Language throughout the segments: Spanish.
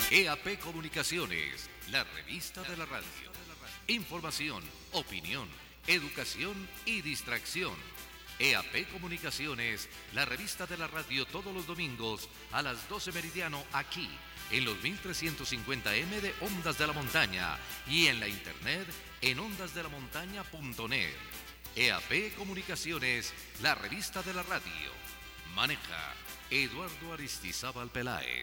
EAP Comunicaciones, la revista de la radio. Información, opinión, educación y distracción. EAP Comunicaciones, la revista de la radio todos los domingos a las 12 meridiano aquí, en los 1350M de Ondas de la Montaña y en la internet en ondasdelamontaña.net. EAP Comunicaciones, la revista de la radio. Maneja Eduardo Aristizábal Peláez.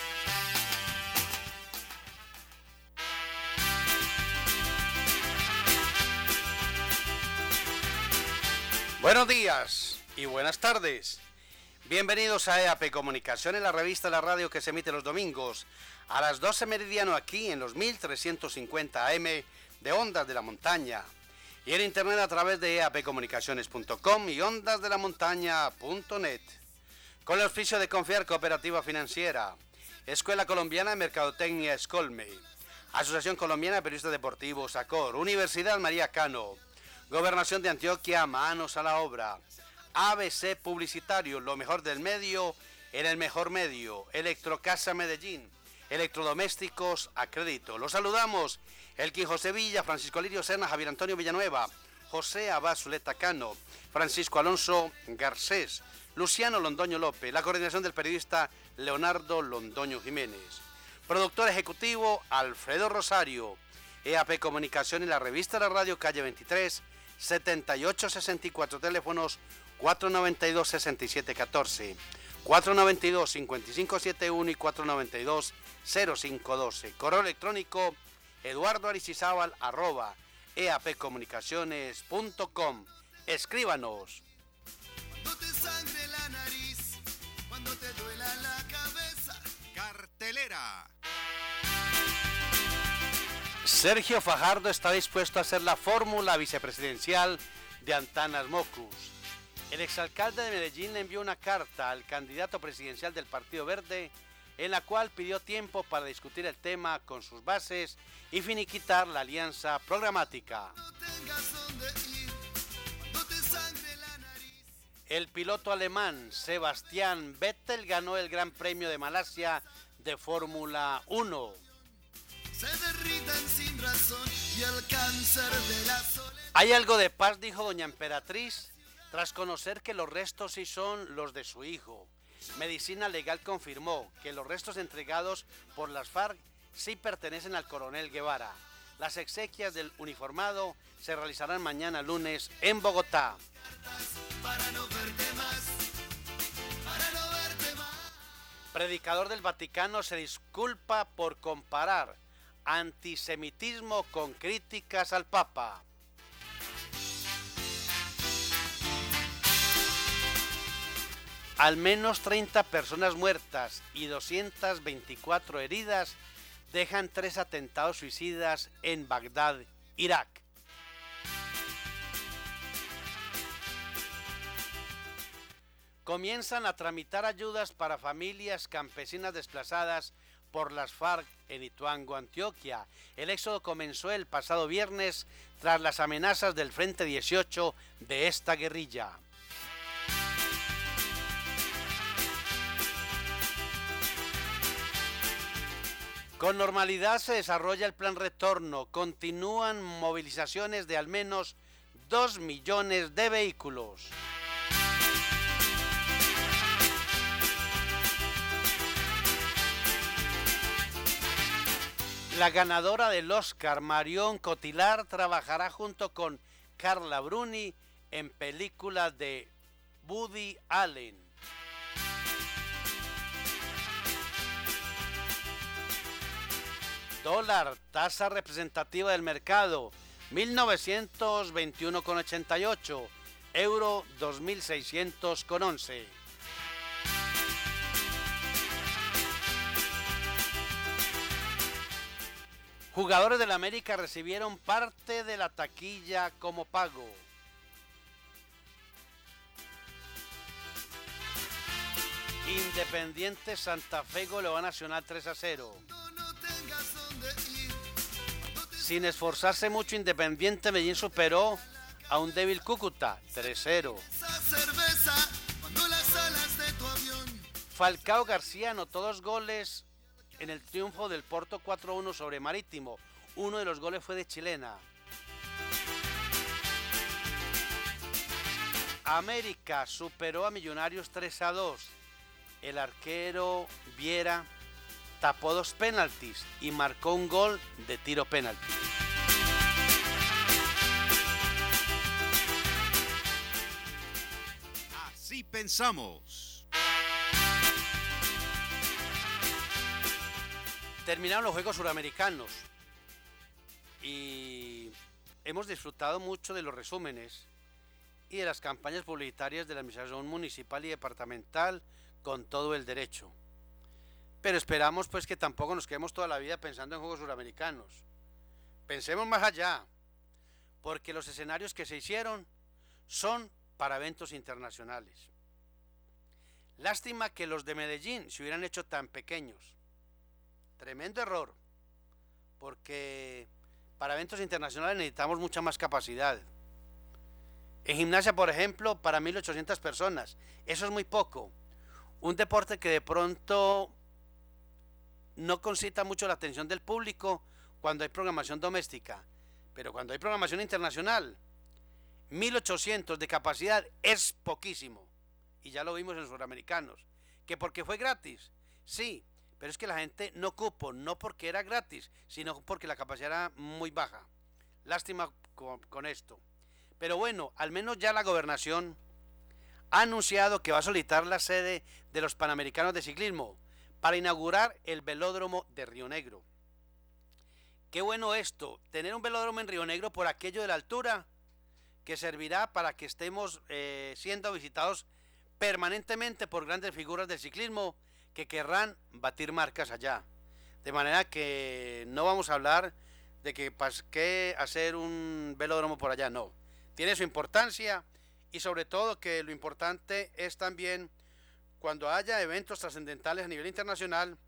Buenos días y buenas tardes. Bienvenidos a EAP Comunicaciones, la revista de la radio que se emite los domingos a las 12 meridiano aquí en los 1350 AM de Ondas de la Montaña y en internet a través de eapcomunicaciones.com y ondasdelamontaña.net. Con el auspicio de Confiar Cooperativa Financiera, Escuela Colombiana de Mercadotecnia Escolme, Asociación Colombiana de Periodistas Deportivos ACOR, Universidad María Cano, Gobernación de Antioquia, manos a la obra. ABC Publicitario, lo mejor del medio en el mejor medio. Electrocasa Medellín, electrodomésticos a crédito. Los saludamos, Elkin José Villa, Francisco Lirio Serna, Javier Antonio Villanueva, José Abad Zuleta Cano, Francisco Alonso Garcés, Luciano Londoño López, la coordinación del periodista Leonardo Londoño Jiménez. Productor ejecutivo Alfredo Rosario. EAP Comunicaciones, la revista de la radio, calle 23, 7864, teléfonos 492-6714, 492-5571 y 492-0512. Correo electrónico eduardoaristizábal@eapcomunicaciones.com. Escríbanos. Cuando te sangre la nariz, cuando te duela la cabeza. Cartelera. Sergio Fajardo está dispuesto a hacer la fórmula vicepresidencial de Antanas Mocus. El exalcalde de Medellín le envió una carta al candidato presidencial del Partido Verde en la cual pidió tiempo para discutir el tema con sus bases y finiquitar la alianza programática. El piloto alemán Sebastián Vettel ganó el Gran Premio de Malasia de Fórmula 1. Se derritan sin razón y el cáncer de la soledad. Hay algo de paz, dijo doña Emperatriz, tras conocer que los restos sí son los de su hijo. Medicina Legal confirmó que los restos entregados por las FARC sí pertenecen al coronel Guevara. Las exequias del uniformado se realizarán mañana lunes en Bogotá. Para no verte más, para no verte más. Predicador del Vaticano se disculpa por comparar antisemitismo con críticas al Papa. Al menos 30 personas muertas y 224 heridas dejan 3 atentados suicidas en Bagdad, Irak. Comienzan a tramitar ayudas para familias campesinas desplazadas por las FARC en Ituango, Antioquia. El éxodo comenzó el pasado viernes tras las amenazas del Frente 18 de esta guerrilla. Con normalidad se desarrolla el plan retorno. Continúan movilizaciones de al menos 2 millones de vehículos. La ganadora del Oscar, Marion Cotillard, trabajará junto con Carla Bruni en película de Woody Allen. Dólar, tasa representativa del mercado, 1921,88, euro 2600,11. Jugadores del América recibieron parte de la taquilla como pago. Independiente Santa Fe goleó a Nacional 3-0. Sin esforzarse mucho, Independiente Medellín superó a un débil Cúcuta 3-0. Falcao García anotó 2 goles en el triunfo del Porto 4-1 sobre Marítimo. Uno de los goles fue de chilena. América superó a Millonarios 3-2. El arquero Viera tapó 2 penaltis y marcó un gol de tiro penalti. Así pensamos. Terminaron los Juegos Suramericanos y hemos disfrutado mucho de los resúmenes y de las campañas publicitarias de la administración municipal y departamental con todo el derecho. Pero esperamos pues que tampoco nos quedemos toda la vida pensando en Juegos Suramericanos. Pensemos más allá, porque los escenarios que se hicieron son para eventos internacionales. Lástima que los de Medellín se hubieran hecho tan pequeños. Tremendo error, porque para eventos internacionales necesitamos mucha más capacidad. En gimnasia, por ejemplo, para 1.800 personas, eso es muy poco. Un deporte que de pronto no concita mucho la atención del público cuando hay programación doméstica, pero cuando hay programación internacional, 1.800 de capacidad es poquísimo. Y ya lo vimos en los suramericanos. ¿Que porque fue gratis? Sí, pero es que la gente no cupo, no porque era gratis, sino porque la capacidad era muy baja. Lástima con esto. Pero bueno, al menos ya la gobernación ha anunciado que va a solicitar la sede de los Panamericanos de Ciclismo para inaugurar el velódromo de Río Negro. Qué bueno esto, tener un velódromo en Río Negro por aquello de la altura, que servirá para que estemos siendo visitados permanentemente por grandes figuras del ciclismo que querrán batir marcas allá. De manera que no vamos a hablar de que para qué hacer un velódromo por allá, no. Tiene su importancia y sobre todo que lo importante es también cuando haya eventos trascendentales a nivel internacional,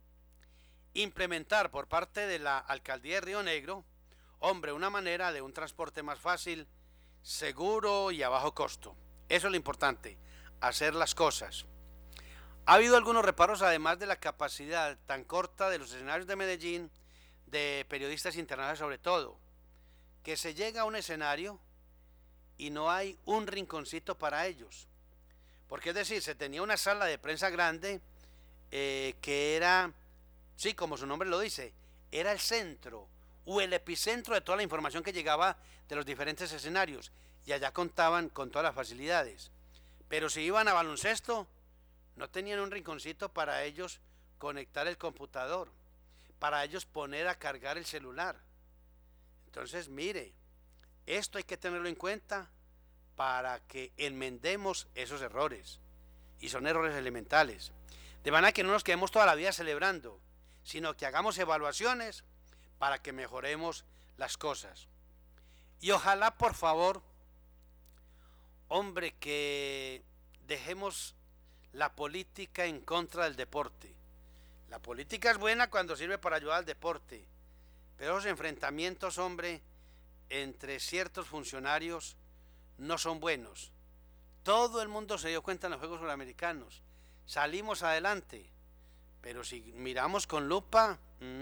implementar por parte de la Alcaldía de Río Negro, hombre, una manera de un transporte más fácil, seguro y a bajo costo. Eso es lo importante, hacer las cosas. Ha habido algunos reparos además de la capacidad tan corta de los escenarios de Medellín, de periodistas internacionales sobre todo, que se llega a un escenario y no hay un rinconcito para ellos. Porque es decir, se tenía una sala de prensa grande que era, sí, como su nombre lo dice, era el centro o el epicentro de toda la información que llegaba de los diferentes escenarios y allá contaban con todas las facilidades. Pero si iban a baloncesto, no tenían un rinconcito para ellos conectar el computador, para ellos poner a cargar el celular. Entonces, mire, esto hay que tenerlo en cuenta para que enmendemos esos errores. Y son errores elementales. De manera que no nos quedemos toda la vida celebrando, sino que hagamos evaluaciones para que mejoremos las cosas. Y ojalá, por favor, hombre, que dejemos la política en contra del deporte. La política es buena cuando sirve para ayudar al deporte, pero los enfrentamientos, hombre, entre ciertos funcionarios no son buenos. Todo el mundo se dio cuenta en los Juegos Suramericanos. Salimos adelante, pero si miramos con lupa,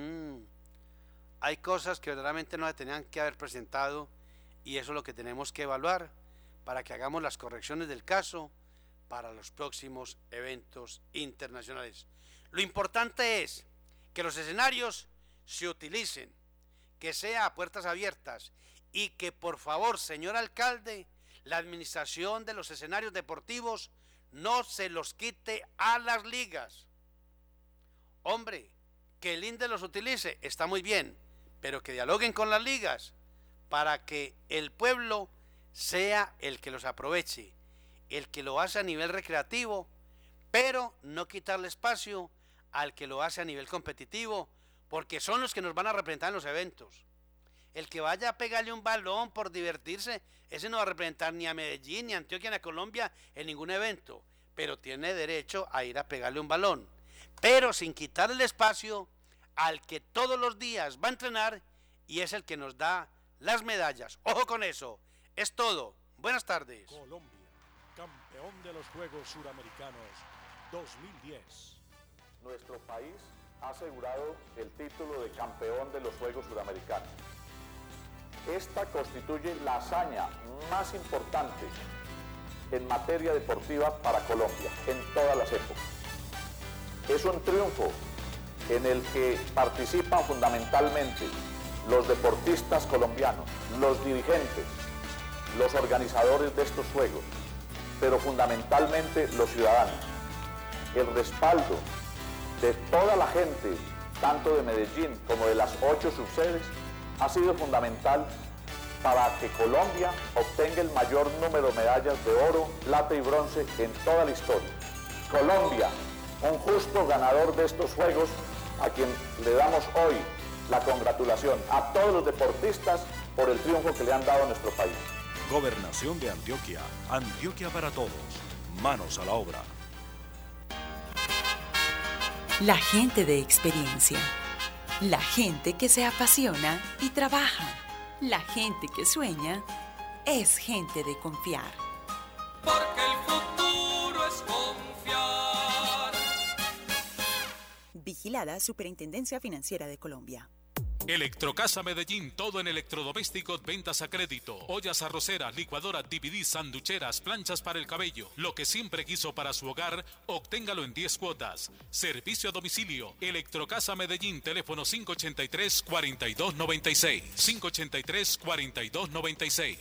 hay cosas que verdaderamente no se tenían que haber presentado y eso es lo que tenemos que evaluar para que hagamos las correcciones del caso para los próximos eventos internacionales. Lo importante es que los escenarios se utilicen, que sea a puertas abiertas y que por favor, señor alcalde, la administración de los escenarios deportivos no se los quite a las ligas. Hombre, que el INDE los utilice, está muy bien, pero que dialoguen con las ligas para que el pueblo sea el que los aproveche, el que lo hace a nivel recreativo, pero no quitarle espacio al que lo hace a nivel competitivo, porque son los que nos van a representar en los eventos. El que vaya a pegarle un balón por divertirse, ese no va a representar ni a Medellín, ni a Antioquia, ni a Colombia en ningún evento, pero tiene derecho a ir a pegarle un balón, pero sin quitarle el espacio al que todos los días va a entrenar y es el que nos da las medallas. Ojo con eso, es todo. Buenas tardes. Colombia, campeón de los Juegos Suramericanos 2010. Nuestro país ha asegurado el título de campeón de los Juegos Suramericanos. Esta constituye la hazaña más importante en materia deportiva para Colombia en todas las épocas. Es un triunfo en el que participan fundamentalmente los deportistas colombianos, los dirigentes, los organizadores de estos Juegos, pero fundamentalmente los ciudadanos. El respaldo de toda la gente, tanto de Medellín como de las 8 subsedes, ha sido fundamental para que Colombia obtenga el mayor número de medallas de oro, plata y bronce en toda la historia. Colombia, un justo ganador de estos Juegos, a quien le damos hoy la congratulación a todos los deportistas por el triunfo que le han dado a nuestro país. Gobernación de Antioquia. Antioquia para todos. Manos a la obra. La gente de experiencia. La gente que se apasiona y trabaja. La gente que sueña es gente de confiar. Porque el futuro es confiar. Vigilada Superintendencia Financiera de Colombia. Electrocasa Medellín, todo en electrodomésticos, ventas a crédito, ollas arroceras, licuadoras, DVD, sanducheras, planchas para el cabello. Lo que siempre quiso para su hogar, obténgalo en 10 cuotas. Servicio a domicilio. Electrocasa Medellín, teléfono 583-4296. 583-4296.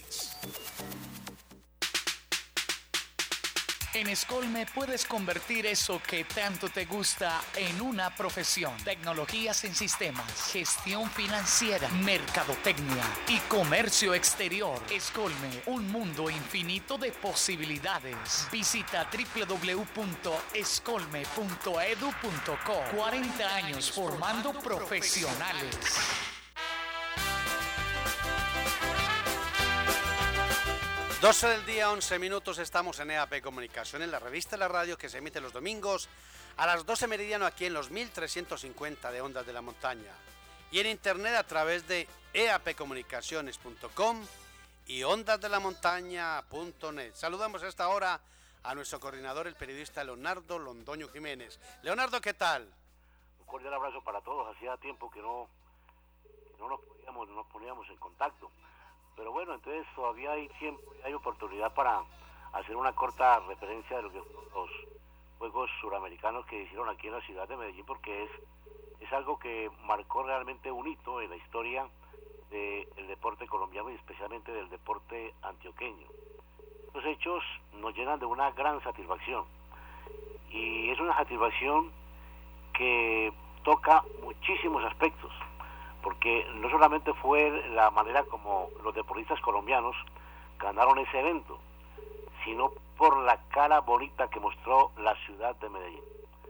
En Escolme puedes convertir eso que tanto te gusta en una profesión. Tecnologías en sistemas, gestión financiera, mercadotecnia y comercio exterior. Escolme, un mundo infinito de posibilidades. Visita www.escolme.edu.co. 40 años formando profesionales. 12 del día, 11 minutos, estamos en EAP Comunicación, en la revista de la radio que se emite los domingos a las 12 meridiano aquí en los 1350 de Ondas de la Montaña y en internet a través de eapcomunicaciones.com y ondasdelamontaña.net. Saludamos a esta hora a nuestro coordinador, el periodista Leonardo Londoño Jiménez. Leonardo, ¿qué tal? Un cordial abrazo para todos. Hacía tiempo que no nos poníamos en contacto. Pero bueno, entonces todavía hay oportunidad para hacer una corta referencia de lo que fueron los Juegos Suramericanos que hicieron aquí en la ciudad de Medellín, porque es algo que marcó realmente un hito en la historia del deporte colombiano y especialmente del deporte antioqueño. Los hechos nos llenan de una gran satisfacción y es una satisfacción que toca muchísimos aspectos, porque no solamente fue la manera como los deportistas colombianos ganaron ese evento, sino por la cara bonita que mostró la ciudad de Medellín.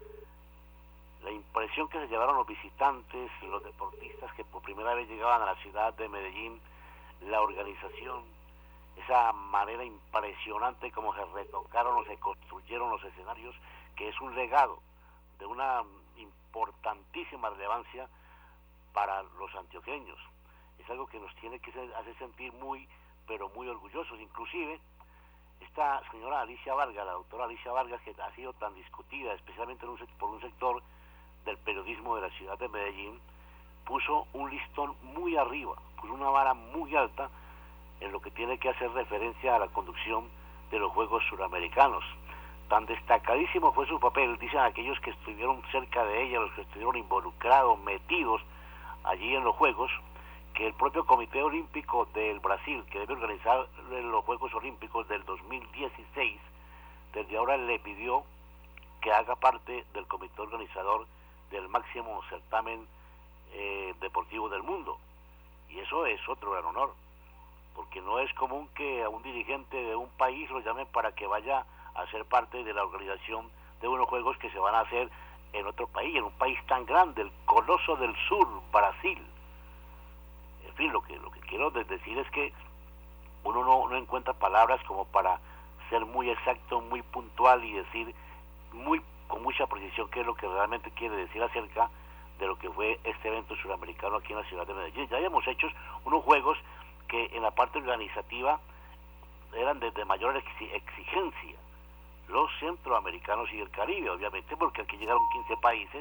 La impresión que se llevaron los visitantes, los deportistas que por primera vez llegaban a la ciudad de Medellín, la organización, esa manera impresionante como se retocaron o se construyeron los escenarios, que es un legado de una importantísima relevancia para los antioqueños. Es algo que nos tiene que hacer sentir muy, pero muy orgullosos. Inclusive, esta señora Alicia Vargas, la doctora Alicia Vargas, que ha sido tan discutida, especialmente por un sector del periodismo de la ciudad de Medellín, puso un listón muy arriba, puso una vara muy alta en lo que tiene que hacer referencia a la conducción de los Juegos Suramericanos. Tan destacadísimo fue su papel, dicen aquellos que estuvieron cerca de ella, los que estuvieron involucrados, metidos allí en los Juegos, que el propio Comité Olímpico del Brasil, que debe organizar los Juegos Olímpicos del 2016, desde ahora le pidió que haga parte del comité organizador del máximo certamen deportivo del mundo. Y eso es otro gran honor, porque no es común que a un dirigente de un país lo llamen para que vaya a ser parte de la organización de unos Juegos que se van a hacer en otro país, en un país tan grande, el Coloso del Sur, Brasil. En fin, lo que quiero decir es que uno no encuentra palabras como para ser muy exacto, muy puntual y decir con mucha precisión qué es lo que realmente quiere decir acerca de lo que fue este evento suramericano aquí en la ciudad de Medellín. Ya habíamos hecho unos Juegos que en la parte organizativa eran de mayor exigencia, los centroamericanos y el Caribe, obviamente, porque aquí llegaron 15 países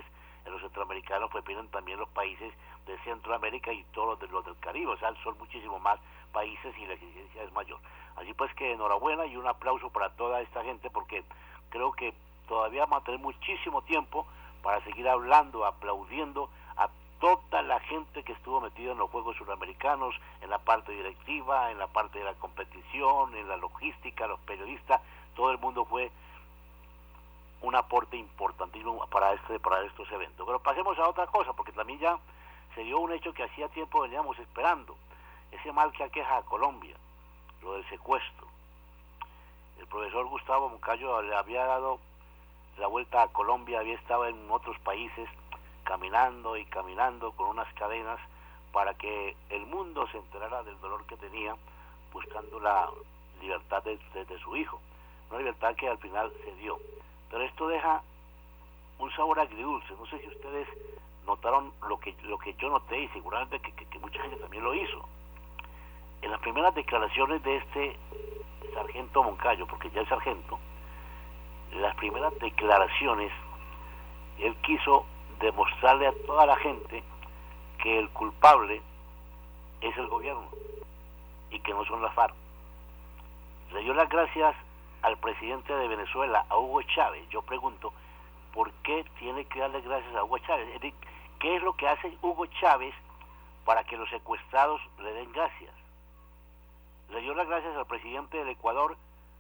en los centroamericanos pues vienen también los países de Centroamérica y todos los del Caribe, o sea, son muchísimos más países y la exigencia es mayor. Así pues que enhorabuena y un aplauso para toda esta gente, porque creo que todavía vamos a tener muchísimo tiempo para seguir hablando, aplaudiendo a toda la gente que estuvo metida en los Juegos Suramericanos, en la parte directiva, en la parte de la competición, en la logística, los periodistas, todo el mundo fue un aporte importantísimo para estos eventos. Pero pasemos a otra cosa, porque también ya se dio un hecho que hacía tiempo veníamos esperando, ese mal que aqueja a Colombia, lo del secuestro. El profesor Gustavo Moncayo le había dado la vuelta a Colombia, había estado en otros países caminando y caminando con unas cadenas para que el mundo se enterara del dolor que tenía buscando la libertad de su hijo, una libertad que al final se dio. Pero esto deja un sabor agridulce. No sé si ustedes notaron lo que yo noté, y seguramente que mucha gente también lo hizo. En las primeras declaraciones de este sargento Moncayo, porque ya es sargento, las primeras declaraciones, él quiso demostrarle a toda la gente que el culpable es el gobierno y que no son las FARC. Le dio las gracias al presidente de Venezuela, a Hugo Chávez. Yo pregunto, ¿por qué tiene que darle gracias a Hugo Chávez? Es decir, ¿qué es lo que hace Hugo Chávez para que los secuestrados le den gracias? Le dio las gracias al presidente del Ecuador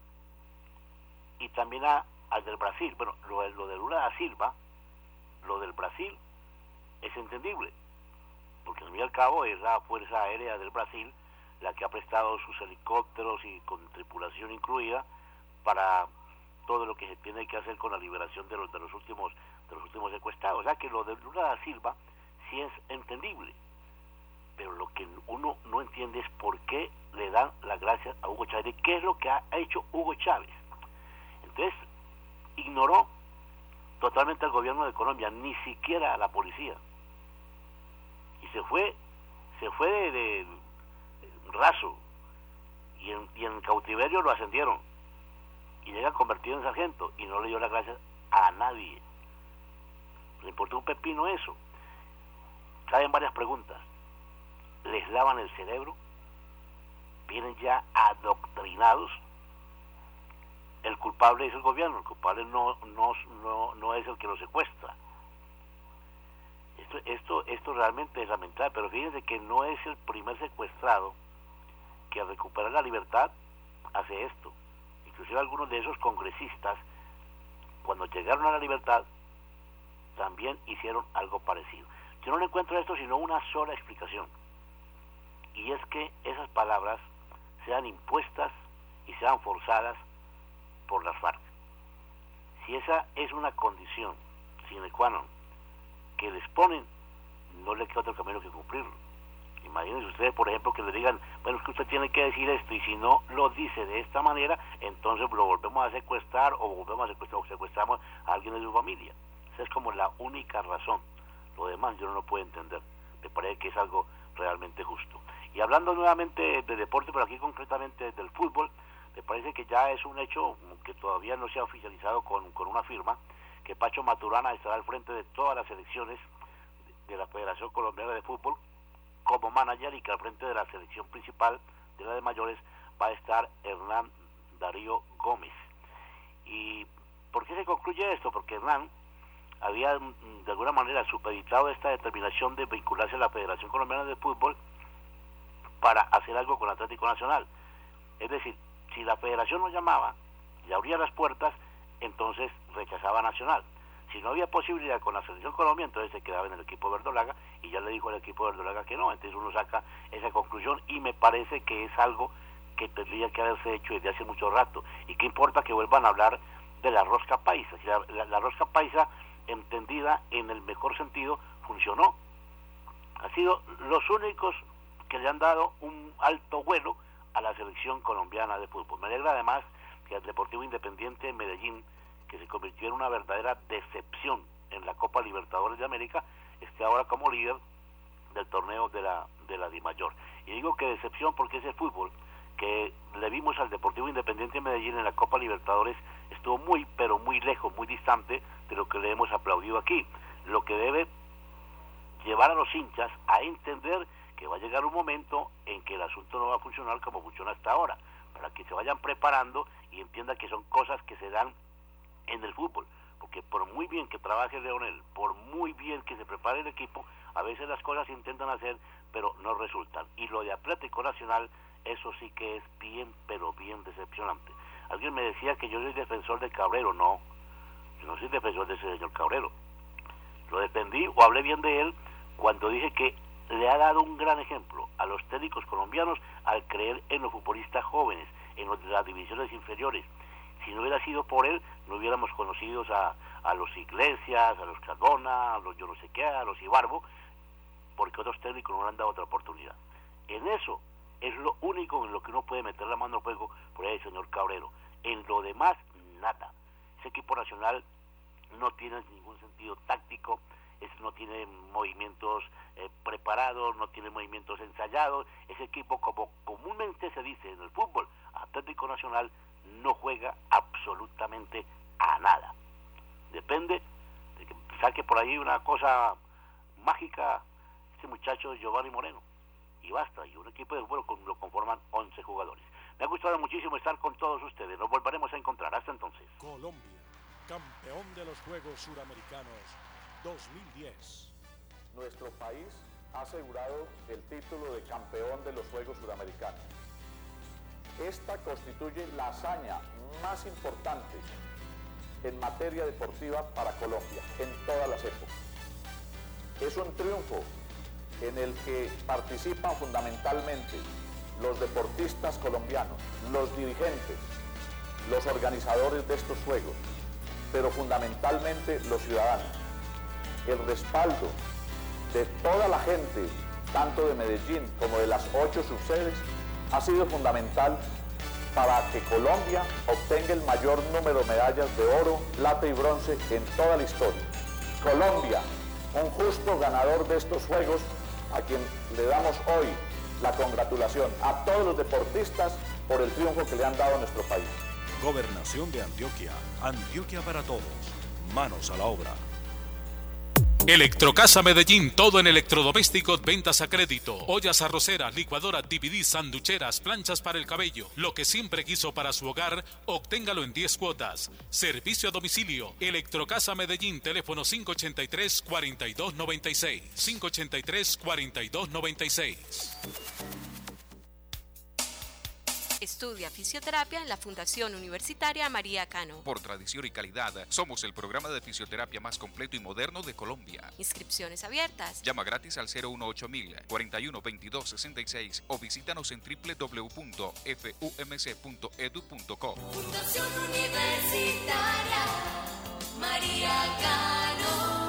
y también al del Brasil. Bueno, lo de Lula da Silva, lo del Brasil es entendible, porque al fin y al cabo es la Fuerza Aérea del Brasil la que ha prestado sus helicópteros y con tripulación incluida para todo lo que se tiene que hacer con la liberación de los últimos secuestrados. O sea que lo de Lula da Silva sí es entendible, pero lo que uno no entiende es por qué le dan las gracias a Hugo Chávez, de qué es lo que ha hecho Hugo Chávez. Entonces ignoró totalmente al gobierno de Colombia, ni siquiera a la policía, y se fue de raso, y en cautiverio lo ascendieron y llega convertido en sargento y no le dio las gracias a nadie. Le importó un pepino eso. Caben varias preguntas. ¿Les lavan el cerebro? ¿Vienen ya adoctrinados? El culpable es el gobierno, el culpable no es el que lo secuestra. Esto realmente es lamentable, pero fíjense que no es el primer secuestrado que al recuperar la libertad hace esto. Inclusive algunos de esos congresistas, cuando llegaron a la libertad, también hicieron algo parecido. Yo no le encuentro a esto sino una sola explicación, y es que esas palabras sean impuestas y sean forzadas por las FARC. Si esa es una condición sine qua non que les ponen, no le queda otro camino que cumplirlo. Imagínense ustedes, por ejemplo, que le digan, bueno, es que usted tiene que decir esto, y si no lo dice de esta manera, entonces lo volvemos a secuestrar, o secuestramos a alguien de su familia. Esa es como la única razón. Lo demás yo no lo puedo entender. Me parece que es algo realmente justo. Y hablando nuevamente de deporte, pero aquí concretamente del fútbol, me parece que ya es un hecho que todavía no se ha oficializado con una firma, que Pacho Maturana estará al frente de todas las selecciones de la Federación Colombiana de Fútbol como manager, y que al frente de la selección principal de la de mayores va a estar Hernán Darío Gómez. ¿Y por qué se concluye esto? Porque Hernán había de alguna manera supeditado esta determinación de vincularse a la Federación Colombiana de Fútbol para hacer algo con Atlético Nacional. Es decir, si la federación lo llamaba y abría las puertas, entonces rechazaba a Nacional. Si no había posibilidad con la selección Colombia, entonces se quedaba en el equipo verdolaga, y ya le dijo al equipo verdolaga que no. Entonces uno saca esa conclusión, y me parece que es algo que tendría que haberse hecho desde hace mucho rato. Y qué importa que vuelvan a hablar de la rosca paisa. Si la rosca paisa, entendida en el mejor sentido, funcionó. Han sido los únicos que le han dado un alto vuelo a la selección colombiana de fútbol. Me alegra además que el Deportivo Independiente de Medellín, que se convirtió en una verdadera decepción en la Copa Libertadores de América, esté ahora como líder del torneo de la DIMAYOR. Y digo que decepción porque ese fútbol que le vimos al Deportivo Independiente de Medellín en la Copa Libertadores estuvo muy, pero muy lejos, muy distante de lo que le hemos aplaudido aquí. lo que debe llevar a los hinchas a entender que va a llegar un momento en que el asunto no va a funcionar como funciona hasta ahora, para que se vayan preparando y entiendan que son cosas que se dan en el fútbol, porque por muy bien que trabaje Leonel, por muy bien que se prepare el equipo, a veces las cosas se intentan hacer pero no resultan, y lo de Atlético Nacional, eso sí que es bien, pero bien decepcionante. Alguien me decía que yo soy defensor de Cabrero. No, yo no soy defensor de ese señor Cabrero. Lo defendí o hablé bien de él cuando dije que le ha dado un gran ejemplo a los técnicos colombianos al creer en los futbolistas jóvenes, en las divisiones inferiores. Si no hubiera sido por él, no hubiéramos conocido a los Iglesias, a los Cardona, a los yo no sé qué, a los Ibarbo, porque otros técnicos no le han dado otra oportunidad. En eso es lo único en lo que uno puede meter la mano al fuego por ahí el señor Cabrero. En lo demás, nada. Ese equipo nacional no tiene ningún sentido táctico, no tiene movimientos preparados, no tiene movimientos ensayados. Ese equipo, como comúnmente se dice en el fútbol, Atlético Nacional no juega absolutamente a nada. Depende de que saque por ahí una cosa mágica este muchacho Giovanni Moreno, y basta, y un equipo de fútbol lo conforman 11 jugadores. Me ha gustado muchísimo estar con todos ustedes, nos volveremos a encontrar, hasta entonces. Colombia, campeón de los Juegos Suramericanos 2010. Nuestro país ha asegurado el título de campeón de los Juegos Suramericanos. Esta constituye la hazaña más importante en materia deportiva para Colombia en todas las épocas. Es un triunfo en el que participan fundamentalmente los deportistas colombianos, los dirigentes, los organizadores de estos Juegos, pero fundamentalmente los ciudadanos. El respaldo de toda la gente, tanto de Medellín como de las 8 subsedes, ha sido fundamental para que Colombia obtenga el mayor número de medallas de oro, plata y bronce en toda la historia. Colombia, un justo ganador de estos Juegos, a quien le damos hoy la congratulación a todos los deportistas por el triunfo que le han dado a nuestro país. Gobernación de Antioquia. Antioquia para todos. Manos a la obra. Electrocasa Medellín, todo en electrodomésticos, ventas a crédito, ollas arroceras, licuadoras, DVD, sanducheras, planchas para el cabello, lo que siempre quiso para su hogar, obténgalo en 10 cuotas. Servicio a domicilio, Electrocasa Medellín, teléfono 583-4296, 583-4296. Estudia fisioterapia en la Fundación Universitaria María Cano. Por tradición y calidad, somos el programa de fisioterapia más completo y moderno de Colombia. Inscripciones abiertas. Llama gratis al 018.000 412266 o visítanos en www.fumc.edu.co. Fundación Universitaria María Cano.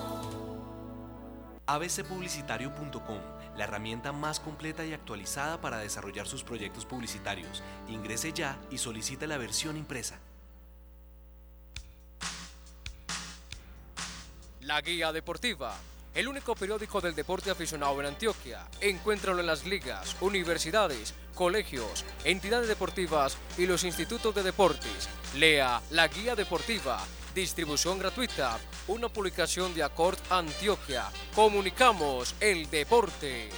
abcpublicitario.com, la herramienta más completa y actualizada para desarrollar sus proyectos publicitarios. Ingrese ya y solicite la versión impresa. La Guía Deportiva, el único periódico del deporte aficionado en Antioquia. Encuéntralo en las ligas, universidades, colegios, entidades deportivas y los institutos de deportes. Lea La Guía Deportiva. Distribución gratuita, una publicación de Accord Antioquia. Comunicamos el deporte.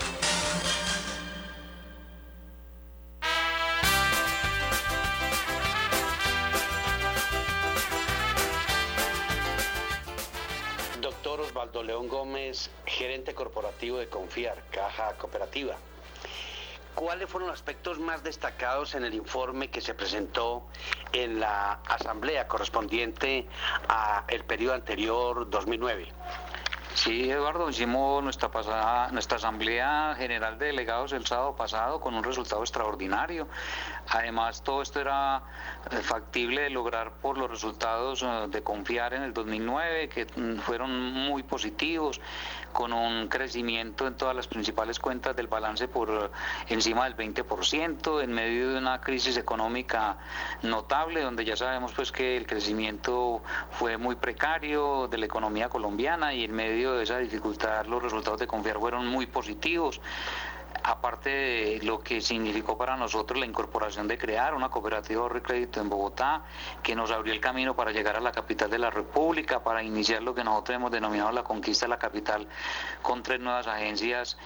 Doctor Osvaldo León Gómez, gerente corporativo de Confiar, Caja Cooperativa. ¿Cuáles fueron los aspectos más destacados en el informe que se presentó en la asamblea correspondiente al periodo anterior, 2009? Sí, Eduardo, hicimos nuestra asamblea general de delegados el sábado pasado con un resultado extraordinario. Además, todo esto era factible de lograr por los resultados de Confiar en el 2009, que fueron muy positivos, con un crecimiento en todas las principales cuentas del balance por encima del 20%, en medio de una crisis económica notable, donde ya sabemos pues que el crecimiento fue muy precario de la economía colombiana, y en medio de esa dificultad los resultados de Confiar fueron muy positivos. aparte de lo que significó para nosotros la incorporación de crear una cooperativa de ahorro y crédito en Bogotá, que nos abrió el camino para llegar a la capital de la República, para iniciar lo que nosotros hemos denominado la conquista de la capital con 3 nuevas agencias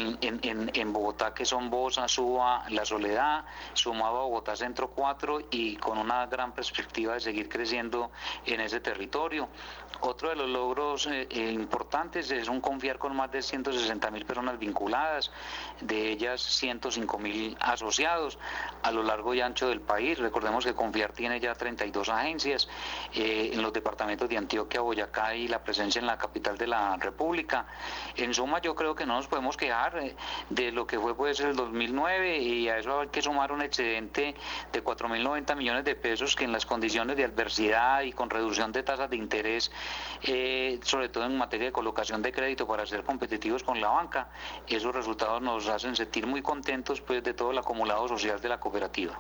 en Bogotá, que son Bosa, Suba, La Soledad, sumado a Bogotá Centro 4 y con una gran perspectiva de seguir creciendo en ese territorio. Otro de los logros importantes es un Confiar con más de 160.000 personas vinculadas, de ellas 105.000 asociados a lo largo y ancho del país. Recordemos que Confiar tiene ya 32 agencias en los departamentos de Antioquia, Boyacá y la presencia en la capital de la República. En suma, yo creo que no nos podemos quejar de lo que fue pues el 2009, y a eso hay que sumar un excedente de 4.090 millones de pesos que en las condiciones de adversidad y con reducción de tasas de interés, sobre todo en materia de colocación de crédito para ser competitivos con la banca, esos resultados nos hacen sentir muy contentos pues de todo el acumulado social de la cooperativa.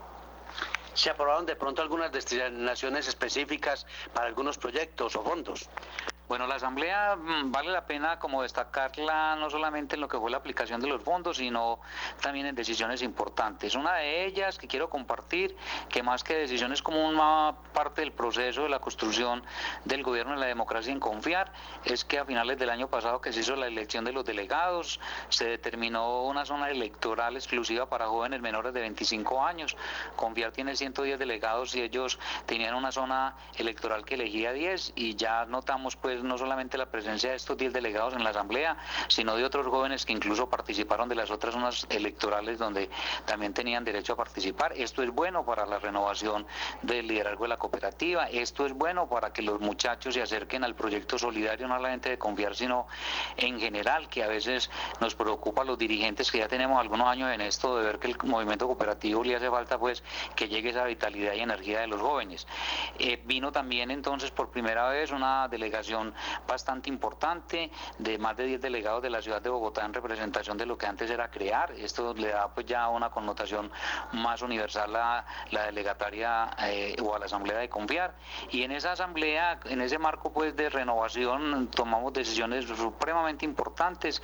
¿Se aprobaron de pronto algunas destinaciones específicas para algunos proyectos o fondos? Bueno, la Asamblea vale la pena como destacarla no solamente en lo que fue la aplicación de los fondos, sino también en decisiones importantes. Una de ellas que quiero compartir, que más que decisiones como una parte del proceso de la construcción del gobierno de la democracia en Confiar, es que a finales del año pasado que se hizo la elección de los delegados, se determinó una zona electoral exclusiva para jóvenes menores de 25 años. Confiar tiene 110 delegados y ellos tenían una zona electoral que elegía 10, y ya notamos pues no solamente la presencia de estos 10 delegados en la Asamblea, sino de otros jóvenes que incluso participaron de las otras zonas electorales donde también tenían derecho a participar. Esto es bueno para la renovación del liderazgo de la cooperativa, esto es bueno para que los muchachos se acerquen al proyecto solidario, no solamente de Confiar, sino en general, que a veces nos preocupa a los dirigentes que ya tenemos algunos años en esto, de ver que el movimiento cooperativo le hace falta pues que llegue esa vitalidad y energía de los jóvenes. Vino también entonces por primera vez una delegación bastante importante de más de 10 delegados de la ciudad de Bogotá en representación de lo que antes era Crear. Esto le da pues ya una connotación más universal a la delegataria o a la Asamblea de Confiar, y en esa asamblea, en ese marco pues de renovación, tomamos decisiones supremamente importantes.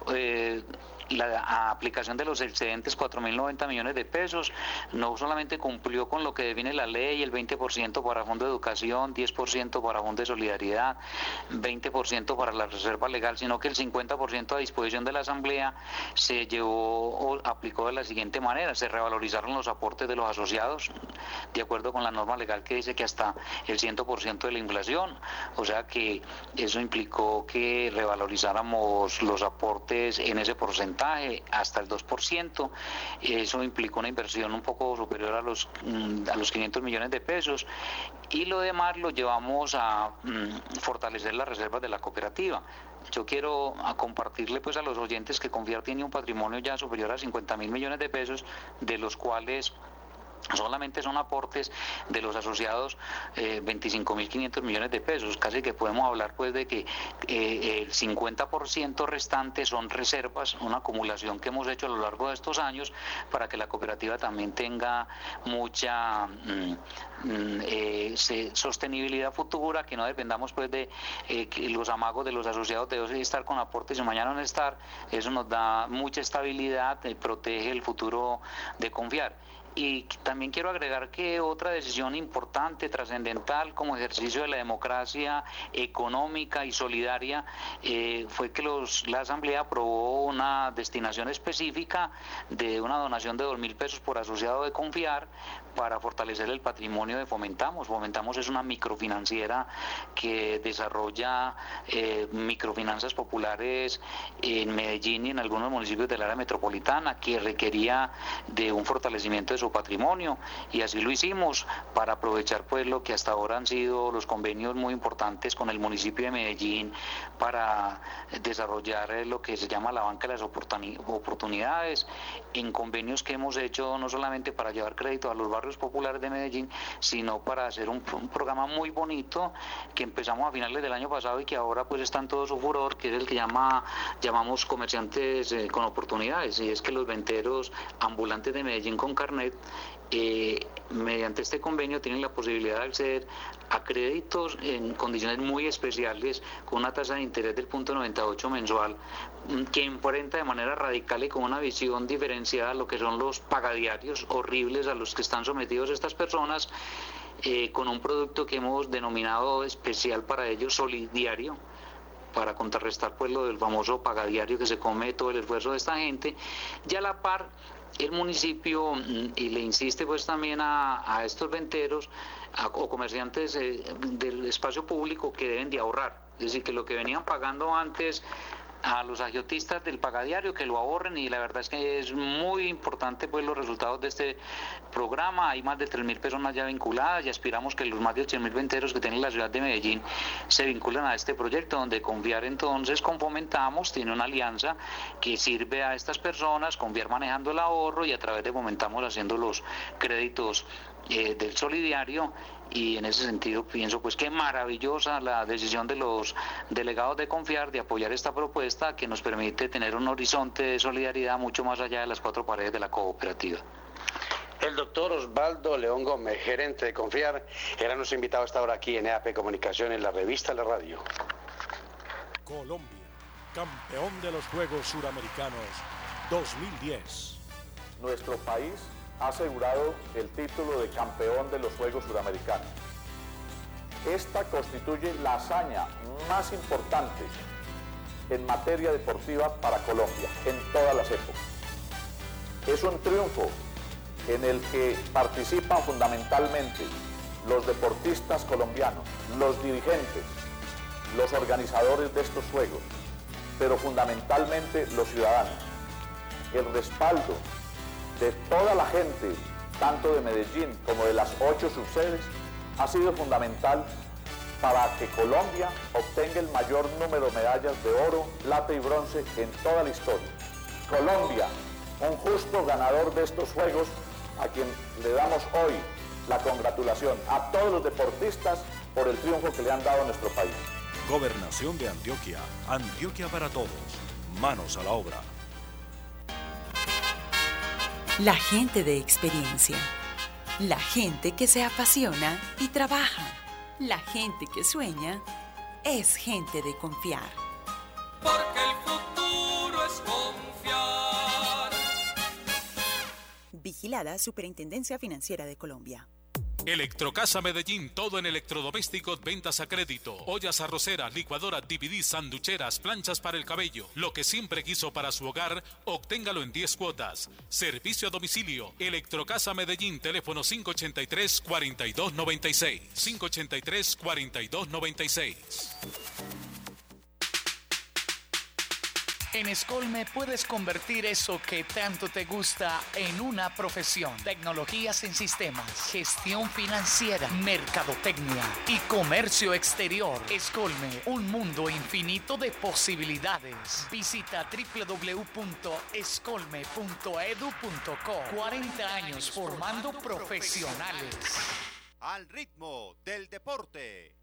La aplicación de los excedentes, 4.090 millones de pesos, no solamente cumplió con lo que define la ley, el 20% para Fondo de Educación, 10% para Fondo de Solidaridad, 20% para la Reserva Legal, sino que el 50% a disposición de la Asamblea se llevó o aplicó de la siguiente manera: se revalorizaron los aportes de los asociados, de acuerdo con la norma legal que dice que hasta el 100% de la inflación, o sea que eso implicó que revalorizáramos los aportes en ese porcentaje hasta el 2%, eso implicó una inversión un poco superior a los 500 millones de pesos, y lo demás lo llevamos a fortalecer las reservas de la cooperativa. Yo quiero compartirle pues a los oyentes que Confiar tiene un patrimonio ya superior a 50.000 millones de pesos, de los cuales solamente son aportes de los asociados 25.500 millones de pesos. Casi que podemos hablar pues de que el 50% restante son reservas, una acumulación que hemos hecho a lo largo de estos años para que la cooperativa también tenga mucha sostenibilidad futura, que no dependamos pues de los amagos de los asociados de hoy estar con aportes y mañana no estar. Eso nos da mucha estabilidad, protege el futuro de Confiar. Y también quiero agregar que otra decisión importante, trascendental como ejercicio de la democracia económica y solidaria, fue que la Asamblea aprobó una destinación específica de una donación de 2.000 pesos por asociado de Confiar para fortalecer el patrimonio de Fomentamos. Fomentamos es una microfinanciera que desarrolla microfinanzas populares en Medellín y en algunos municipios del área metropolitana, que requería de un fortalecimiento de su patrimonio, y así lo hicimos para aprovechar pues lo que hasta ahora han sido los convenios muy importantes con el municipio de Medellín para desarrollar lo que se llama la banca de las oportunidades, en convenios que hemos hecho no solamente para llevar crédito a los barrios populares de Medellín, sino para hacer un programa muy bonito que empezamos a finales del año pasado y que ahora pues está en todo su furor, que es el que llamamos comerciantes con oportunidades, y es que los venteros ambulantes de Medellín con carnet mediante este convenio tienen la posibilidad de acceder a créditos en condiciones muy especiales con una tasa de interés del 0.98 mensual que enfrenta de manera radical y con una visión diferenciada lo que son los pagadiarios horribles a los que están sometidos estas personas, con un producto que hemos denominado especial para ellos, Solidiario, para contrarrestar pues lo del famoso pagadiario que se come todo el esfuerzo de esta gente. Y a la par el municipio y le insiste pues también a estos venteros o comerciantes del espacio público que deben de ahorrar, es decir, que lo que venían pagando antes a los agiotistas del pagadiario que lo ahorren, y la verdad es que es muy importante pues los resultados de este programa. Hay más de 3.000 personas ya vinculadas y aspiramos que los más de 8.000 venteros que tiene la ciudad de Medellín se vinculen a este proyecto, donde Confiar entonces con Fomentamos tiene una alianza que sirve a estas personas, Confiar manejando el ahorro y a través de Fomentamos haciendo los créditos del Solidario. Y en ese sentido pienso pues que maravillosa la decisión de los delegados de Confiar de apoyar esta propuesta que nos permite tener un horizonte de solidaridad mucho más allá de las cuatro paredes de la cooperativa. El doctor Osvaldo León Gómez, gerente de Confiar, era nuestro invitado hasta ahora aquí en EAP Comunicación, en la revista La Radio. Colombia, campeón de los Juegos Suramericanos 2010. Nuestro país ha asegurado el título de campeón de los Juegos Suramericanos. Esta constituye la hazaña más importante en materia deportiva para Colombia en todas las épocas. Es un triunfo en el que participan fundamentalmente los deportistas colombianos, los dirigentes, los organizadores de estos Juegos, pero fundamentalmente los ciudadanos. El respaldo de toda la gente, tanto de Medellín como de las 8 subsedes, ha sido fundamental para que Colombia obtenga el mayor número de medallas de oro, plata y bronce en toda la historia. Colombia, un justo ganador de estos Juegos, a quien le damos hoy la congratulación a todos los deportistas por el triunfo que le han dado a nuestro país. Gobernación de Antioquia. Antioquia para todos. Manos a la obra. La gente de experiencia, la gente que se apasiona y trabaja, la gente que sueña, es gente de confiar. Porque el futuro es confiar. Vigilada Superintendencia Financiera de Colombia. Electrocasa Medellín, todo en electrodomésticos, ventas a crédito, ollas arroceras, licuadoras, DVD, sanducheras, planchas para el cabello. Lo que siempre quiso para su hogar, obténgalo en 10 cuotas. Servicio a domicilio. Electrocasa Medellín, teléfono 583-4296. 583-4296. En Escolme puedes convertir eso que tanto te gusta en una profesión. Tecnologías en sistemas, gestión financiera, mercadotecnia y comercio exterior. Escolme, un mundo infinito de posibilidades. Visita www.escolme.edu.co. 40 años formando profesionales. Al ritmo del deporte.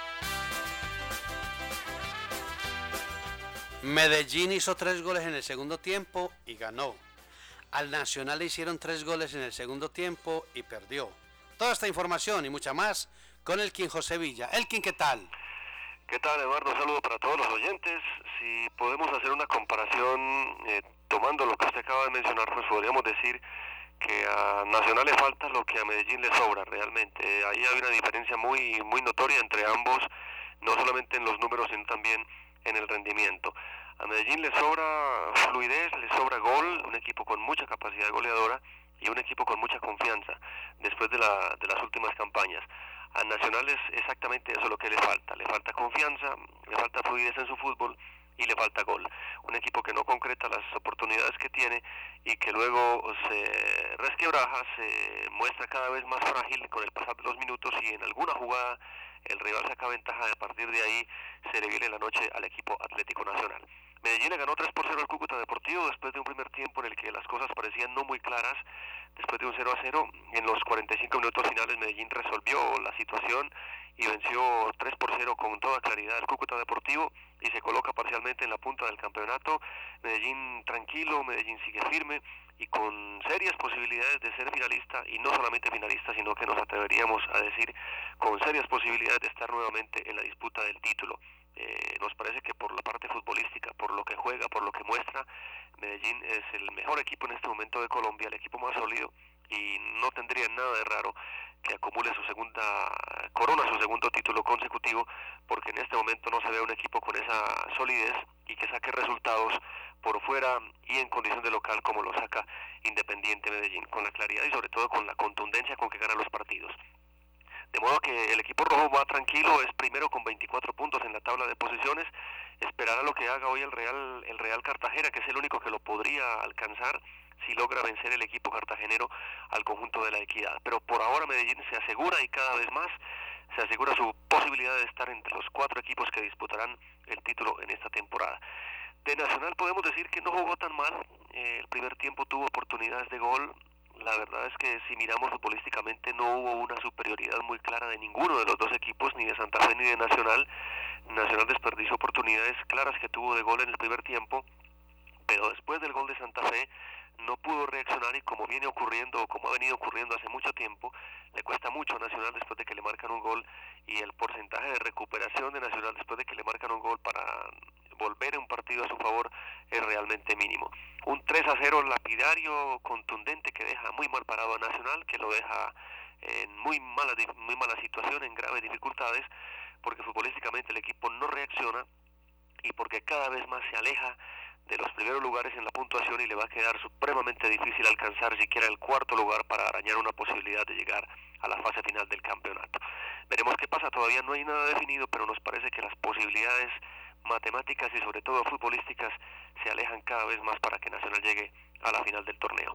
Medellín hizo 3 goles en el segundo tiempo y ganó. Al Nacional le hicieron 3 goles en el segundo tiempo y perdió. Toda esta información y mucha más con Elkin José Villa. Elkin, ¿qué tal? ¿Qué tal, Eduardo? Un saludo para todos los oyentes. Si podemos hacer una comparación, tomando lo que usted acaba de mencionar, pues podríamos decir que a Nacional le falta lo que a Medellín le sobra realmente. Ahí hay una diferencia muy notoria entre ambos, no solamente en los números, sino también en el rendimiento. A Medellín le sobra fluidez, le sobra gol, un equipo con mucha capacidad goleadora y un equipo con mucha confianza después de las últimas campañas. A Nacional es exactamente eso lo que le falta confianza, le falta fluidez en su fútbol y le falta gol. Un equipo que no concreta las oportunidades que tiene y que luego se resquebraja, se muestra cada vez más frágil con el pasar de los minutos y en alguna jugada el rival saca ventaja, a partir de ahí se le viene la noche al equipo Atlético Nacional. Medellín le ganó 3-0 al Cúcuta Deportivo después de un primer tiempo en el que las cosas parecían no muy claras. Después de un 0-0, en los 45 minutos finales Medellín resolvió la situación y venció 3-0 con toda claridad al Cúcuta Deportivo y se coloca parcialmente en la punta del campeonato. Medellín tranquilo, Medellín sigue firme y con serias posibilidades de ser finalista, y no solamente finalista, sino que nos atreveríamos a decir con serias posibilidades de estar nuevamente en la disputa del título. Nos parece que por la parte futbolística, por lo que juega, por lo que muestra, Medellín es el mejor equipo en este momento de Colombia, el equipo más sólido, y no tendría nada de raro que acumule su segunda corona, su segundo título consecutivo, porque en este momento no se ve un equipo con esa solidez y que saque resultados por fuera y en condición de local como lo saca Independiente Medellín, con la claridad y sobre todo con la contundencia con que gana los partidos. De modo que el equipo rojo va tranquilo, es primero con 24 puntos en la tabla de posiciones. Esperará lo que haga hoy el Real Cartagena, que es el único que lo podría alcanzar si logra vencer el equipo cartagenero al conjunto de La Equidad. Pero por ahora Medellín se asegura, y cada vez más se asegura su posibilidad de estar entre los 4 equipos que disputarán el título en esta temporada. De Nacional podemos decir que no jugó tan mal, el primer tiempo tuvo oportunidades de gol. La verdad es que si miramos futbolísticamente no hubo una superioridad muy clara de ninguno de los dos equipos, ni de Santa Fe ni de Nacional. Nacional desperdició oportunidades claras que tuvo de gol en el primer tiempo, pero después del gol de Santa Fe no pudo reaccionar, y como viene ocurriendo, o como ha venido ocurriendo hace mucho tiempo, le cuesta mucho a Nacional después de que le marcan un gol, y el porcentaje de recuperación de Nacional después de que le marcan un gol para volver un partido a su favor es realmente mínimo. Un 3-0 lapidario, contundente, que deja muy mal parado a Nacional, que lo deja en muy mala situación, en graves dificultades, porque futbolísticamente el equipo no reacciona y porque cada vez más se aleja de los primeros lugares en la puntuación, y le va a quedar supremamente difícil alcanzar siquiera el 4º lugar para arañar una posibilidad de llegar a la fase final del campeonato. Veremos qué pasa, todavía no hay nada definido, pero nos parece que las posibilidades matemáticas y sobre todo futbolísticas se alejan cada vez más para que Nacional llegue a la final del torneo.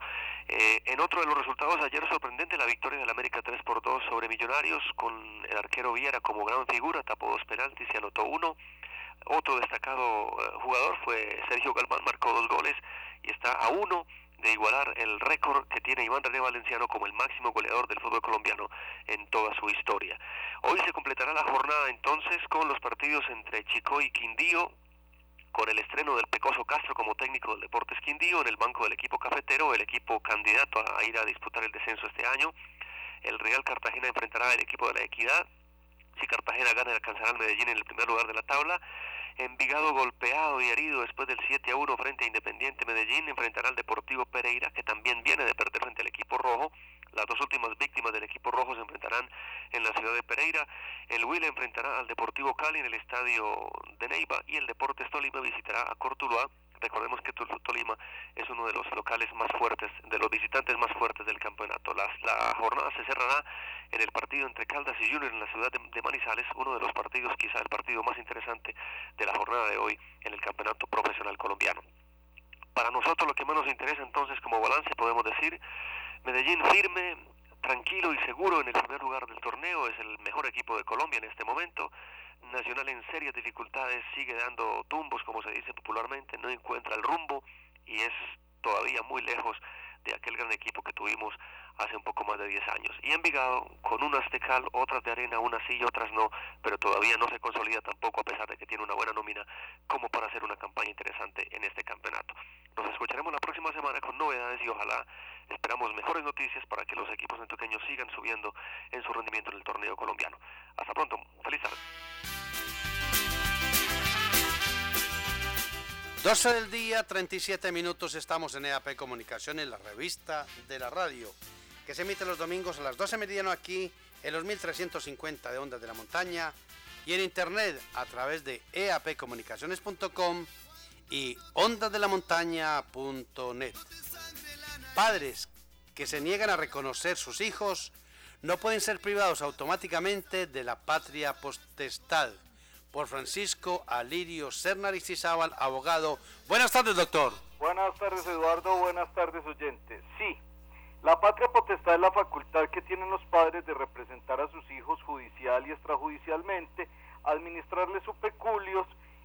En otro de los resultados ayer sorprendente, la victoria del América 3-2 sobre Millonarios, con el arquero Viera como gran figura, tapó 2 penaltis y anotó 1. Otro destacado jugador fue Sergio Galván, marcó 2 goles y está a 1 de igualar el récord que tiene Iván René Valenciano como el máximo goleador del fútbol colombiano en toda su historia. Hoy se completará la jornada entonces con los partidos entre Chicó y Quindío, con el estreno del Pecoso Castro como técnico del Deportes Quindío en el banco del equipo cafetero, el equipo candidato a ir a disputar el descenso este año. El Real Cartagena enfrentará al equipo de La Equidad. Si Cartagena gana, alcanzará al Medellín en el primer lugar de la tabla. Envigado, golpeado y herido después del 7-1 frente a Independiente Medellín, enfrentará al Deportivo Pereira, que también viene de perder frente al equipo rojo. Las dos últimas víctimas del equipo rojo se enfrentarán en la ciudad de Pereira. El Huila enfrentará al Deportivo Cali en el estadio de Neiva, y el Deportes Tolima visitará a Cortuluá. Recordemos que Tolima es uno de los locales más fuertes, de los visitantes más fuertes del campeonato. La jornada se cerrará en el partido entre Caldas y Junior en la ciudad de Manizales, uno de los partidos, quizá el partido más interesante de la jornada de hoy en el campeonato profesional colombiano. Para nosotros lo que más nos interesa entonces como balance podemos decir, Medellín firme, tranquilo y seguro en el primer lugar del torneo, es el mejor equipo de Colombia en este momento. Nacional en serias dificultades, sigue dando tumbos, como se dice popularmente, no encuentra el rumbo y es todavía muy lejos de aquel gran equipo que tuvimos hace un poco más de 10 años. Y Envigado, con unas de cal, otras de arena, unas sí y otras no, pero todavía no se consolida tampoco, a pesar de que tiene una buena nómina, como para hacer una campaña interesante en este campeonato. Nos escucharemos la próxima semana con novedades y ojalá esperamos mejores noticias para que los equipos antioqueños sigan subiendo en su rendimiento en el torneo colombiano. Hasta pronto, feliz tarde. 12 del día, 37 minutos, estamos en EAP Comunicaciones, la revista de la radio, que se emite los domingos a las 12 meridiano aquí en los 1350 de Ondas de la Montaña y en internet a través de eapcomunicaciones.com y ondasdelamontaña.net. Padres que se niegan a reconocer sus hijos no pueden ser privados automáticamente de la patria potestad. Por Francisco Alirio Cernaristizábal, abogado. Buenas tardes, doctor. Buenas tardes, Eduardo. Buenas tardes, oyentes. Sí, la patria potestad es la facultad que tienen los padres de representar a sus hijos judicial y extrajudicialmente, administrarles sus peculios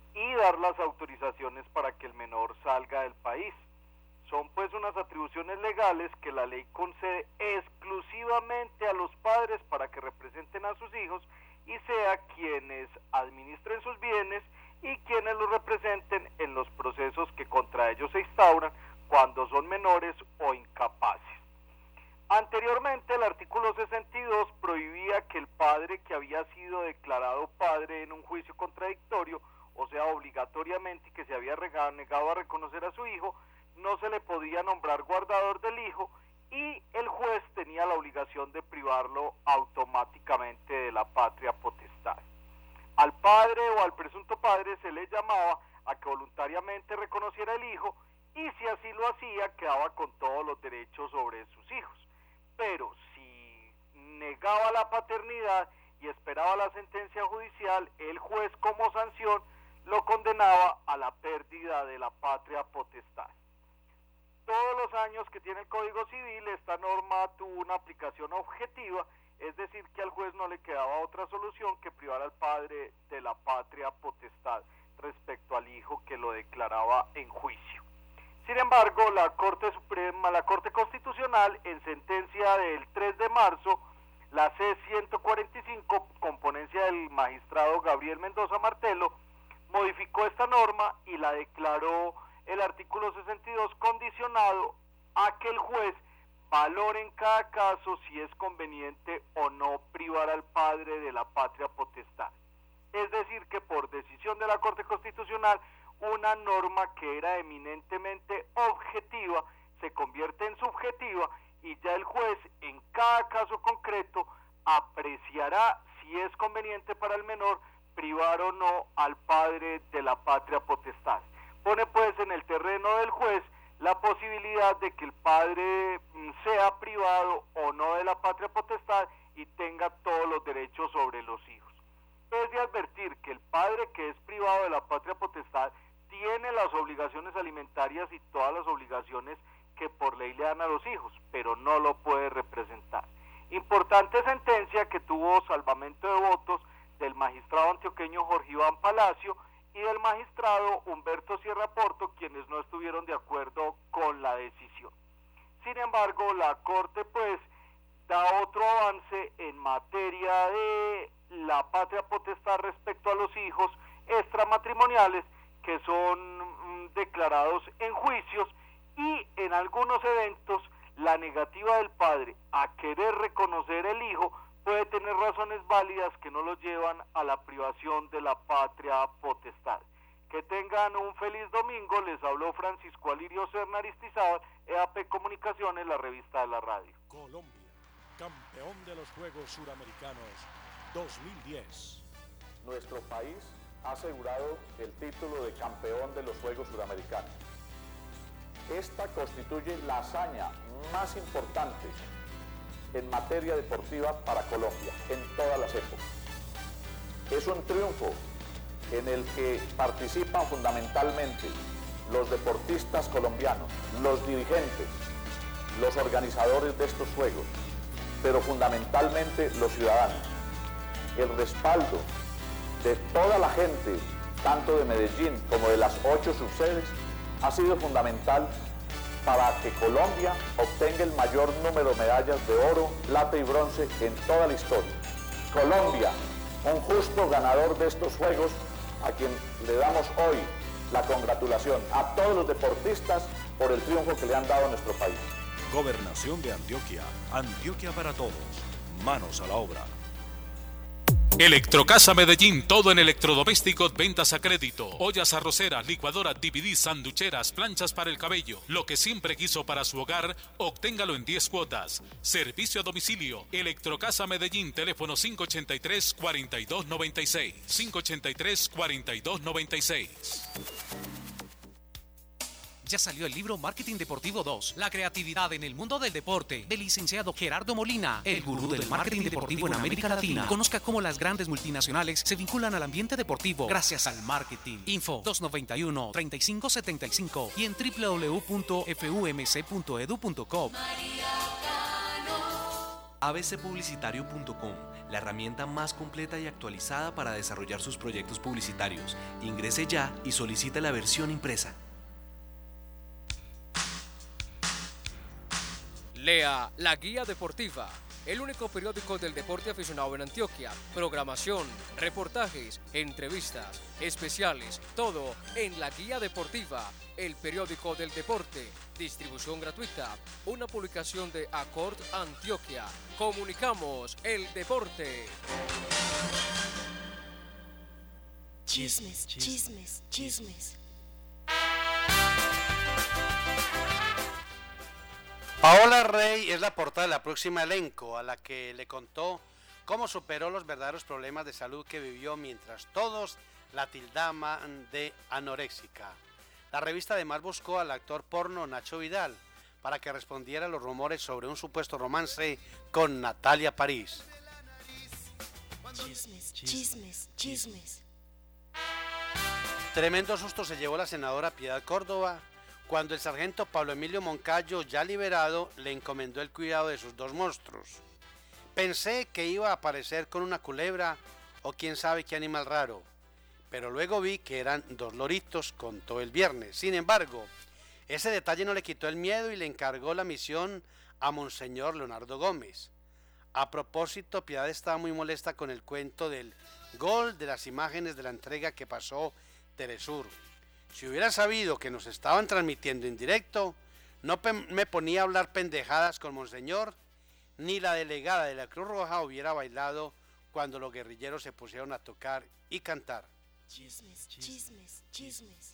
y dar las autorizaciones para que el menor salga del país. Son pues unas atribuciones legales que la ley concede exclusivamente a los padres para que representen a sus hijos y sea quienes administren sus bienes y quienes los representen en los procesos que contra ellos se instauran cuando son menores o incapaces. Anteriormente, el artículo 62 prohibía que el padre que había sido declarado padre en un juicio contradictorio, o sea, obligatoriamente, y que se había negado a reconocer a su hijo, no se le podía nombrar guardador del hijo y el juez tenía la obligación de privarlo automáticamente de la patria potestad. Al padre o al presunto padre se le llamaba a que voluntariamente reconociera el hijo y si así lo hacía quedaba con todos los derechos sobre sus hijos. Pero si negaba la paternidad y esperaba la sentencia judicial, el juez como sanción lo condenaba a la pérdida de la patria potestad. Todos los años que tiene el Código Civil, esta norma tuvo una aplicación objetiva, es decir, que al juez no le quedaba otra solución que privar al padre de la patria potestad respecto al hijo que lo declaraba en juicio. Sin embargo, la Corte Constitucional, en sentencia del 3 de marzo, la C-145, con ponencia del magistrado Gabriel Mendoza Martelo, modificó esta norma y la declaró el artículo 62 condicionado a que el juez valore en cada caso si es conveniente o no privar al padre de la patria potestad. Es decir, que por decisión de la Corte Constitucional, una norma que era eminentemente objetiva se convierte en subjetiva y ya el juez en cada caso concreto apreciará si es conveniente para el menor privar o no al padre de la patria potestad. Pone pues en el terreno del juez la posibilidad de que el padre sea privado o no de la patria potestad y tenga todos los derechos sobre los hijos. Es de advertir que el padre que es privado de la patria potestad tiene las obligaciones alimentarias y todas las obligaciones que por ley le dan a los hijos, pero no lo puede representar. Importante sentencia que tuvo salvamento de votos del magistrado antioqueño Jorge Iván Palacio y del magistrado Humberto Sierra Porto, quienes no estuvieron de acuerdo con la decisión. Sin embargo, la Corte pues da otro avance en materia de la patria potestad respecto a los hijos extramatrimoniales que son declarados en juicios y en algunos eventos la negativa del padre a querer reconocer el hijo puede tener razones válidas que no los llevan a la privación de la patria potestad. Que tengan un feliz domingo. Les habló Francisco Alirio Serna Aristizábal, EAP Comunicaciones, la revista de la radio. Colombia, campeón de los Juegos Suramericanos 2010. Nuestro país ha asegurado el título de campeón de los Juegos Suramericanos. Esta constituye la hazaña más importante en materia deportiva para Colombia en todas las épocas. Es un triunfo en el que participan fundamentalmente los deportistas colombianos, los dirigentes, los organizadores de estos Juegos, pero fundamentalmente los ciudadanos. El respaldo de toda la gente, tanto de Medellín como de las 8 subsedes, ha sido fundamental para que Colombia obtenga el mayor número de medallas de oro, plata y bronce en toda la historia. Colombia, un justo ganador de estos Juegos, a quien le damos hoy la congratulación a todos los deportistas por el triunfo que le han dado a nuestro país. Gobernación de Antioquia. Antioquia para todos. Manos a la obra. Electrocasa Medellín, todo en electrodomésticos, ventas a crédito, ollas arroceras, licuadoras, DVD, sanducheras, planchas para el cabello. Lo que siempre quiso para su hogar, obténgalo en 10 cuotas. Servicio a domicilio. Electrocasa Medellín, teléfono 583-4296. 583-4296. Ya salió el libro Marketing Deportivo 2, la creatividad en el mundo del deporte, del licenciado Gerardo Molina, el gurú del marketing deportivo en América Latina. Conozca cómo las grandes multinacionales se vinculan al ambiente deportivo gracias al marketing. Info 291-3575 y en www.fumc.edu.co. abcpublicitario.com, la herramienta más completa y actualizada para desarrollar sus proyectos publicitarios. Ingrese ya y solicite la versión impresa. Lea La Guía Deportiva, el único periódico del deporte aficionado en Antioquia. Programación, reportajes, entrevistas, especiales, todo en La Guía Deportiva, el periódico del deporte. Distribución gratuita, una publicación de Accord Antioquia. Comunicamos el deporte. Chismes, chismes, chismes. Paola Rey es la portada de la próxima elenco, a la que le contó cómo superó los verdaderos problemas de salud que vivió mientras todos la tildaban de anoréxica. La revista además buscó al actor porno Nacho Vidal para que respondiera a los rumores sobre un supuesto romance con Natalia París. Chismes, chismes, chismes. Tremendo susto se llevó la senadora Piedad Córdoba cuando el sargento Pablo Emilio Moncayo, ya liberado, le encomendó el cuidado de sus dos monstruos. Pensé que iba a aparecer con una culebra o quién sabe qué animal raro, pero luego vi que eran dos loritos, contó el viernes. Sin embargo, ese detalle no le quitó el miedo y le encargó la misión a Monseñor Leonardo Gómez. A propósito, Piedad estaba muy molesta con el cuento del gol de las imágenes de la entrega que pasó Telesur. Si hubiera sabido que nos estaban transmitiendo en directo, no me ponía a hablar pendejadas con Monseñor, ni la delegada de la Cruz Roja hubiera bailado cuando los guerrilleros se pusieron a tocar y cantar. Chismes, chismes, chismes.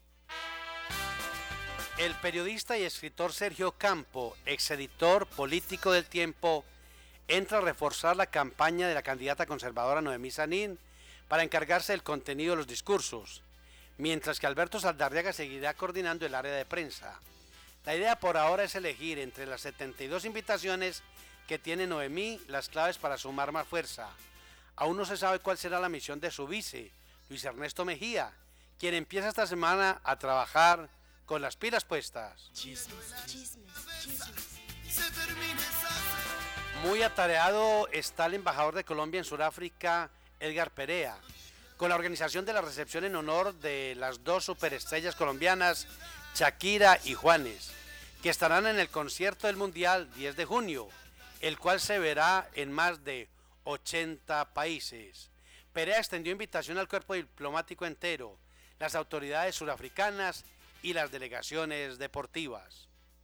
El periodista y escritor Sergio Campo, exeditor político del Tiempo, entra a reforzar la campaña de la candidata conservadora Noemí Sanín para encargarse del contenido de los discursos, mientras que Alberto Saldarriaga seguirá coordinando el área de prensa. La idea por ahora es elegir entre las 72 invitaciones que tiene Noemí las claves para sumar más fuerza. Aún no se sabe cuál será la misión de su vice, Luis Ernesto Mejía, quien empieza esta semana a trabajar con las pilas puestas. Chismes, chismes, chismes. Muy atareado está el embajador de Colombia en Sudáfrica, Edgar Perea, con la organización de la recepción en honor de las dos superestrellas colombianas, Shakira y Juanes, que estarán en el concierto del Mundial 10 de junio, el cual se verá en más de 80 países. Perea extendió invitación al cuerpo diplomático entero, las autoridades surafricanas y las delegaciones deportivas.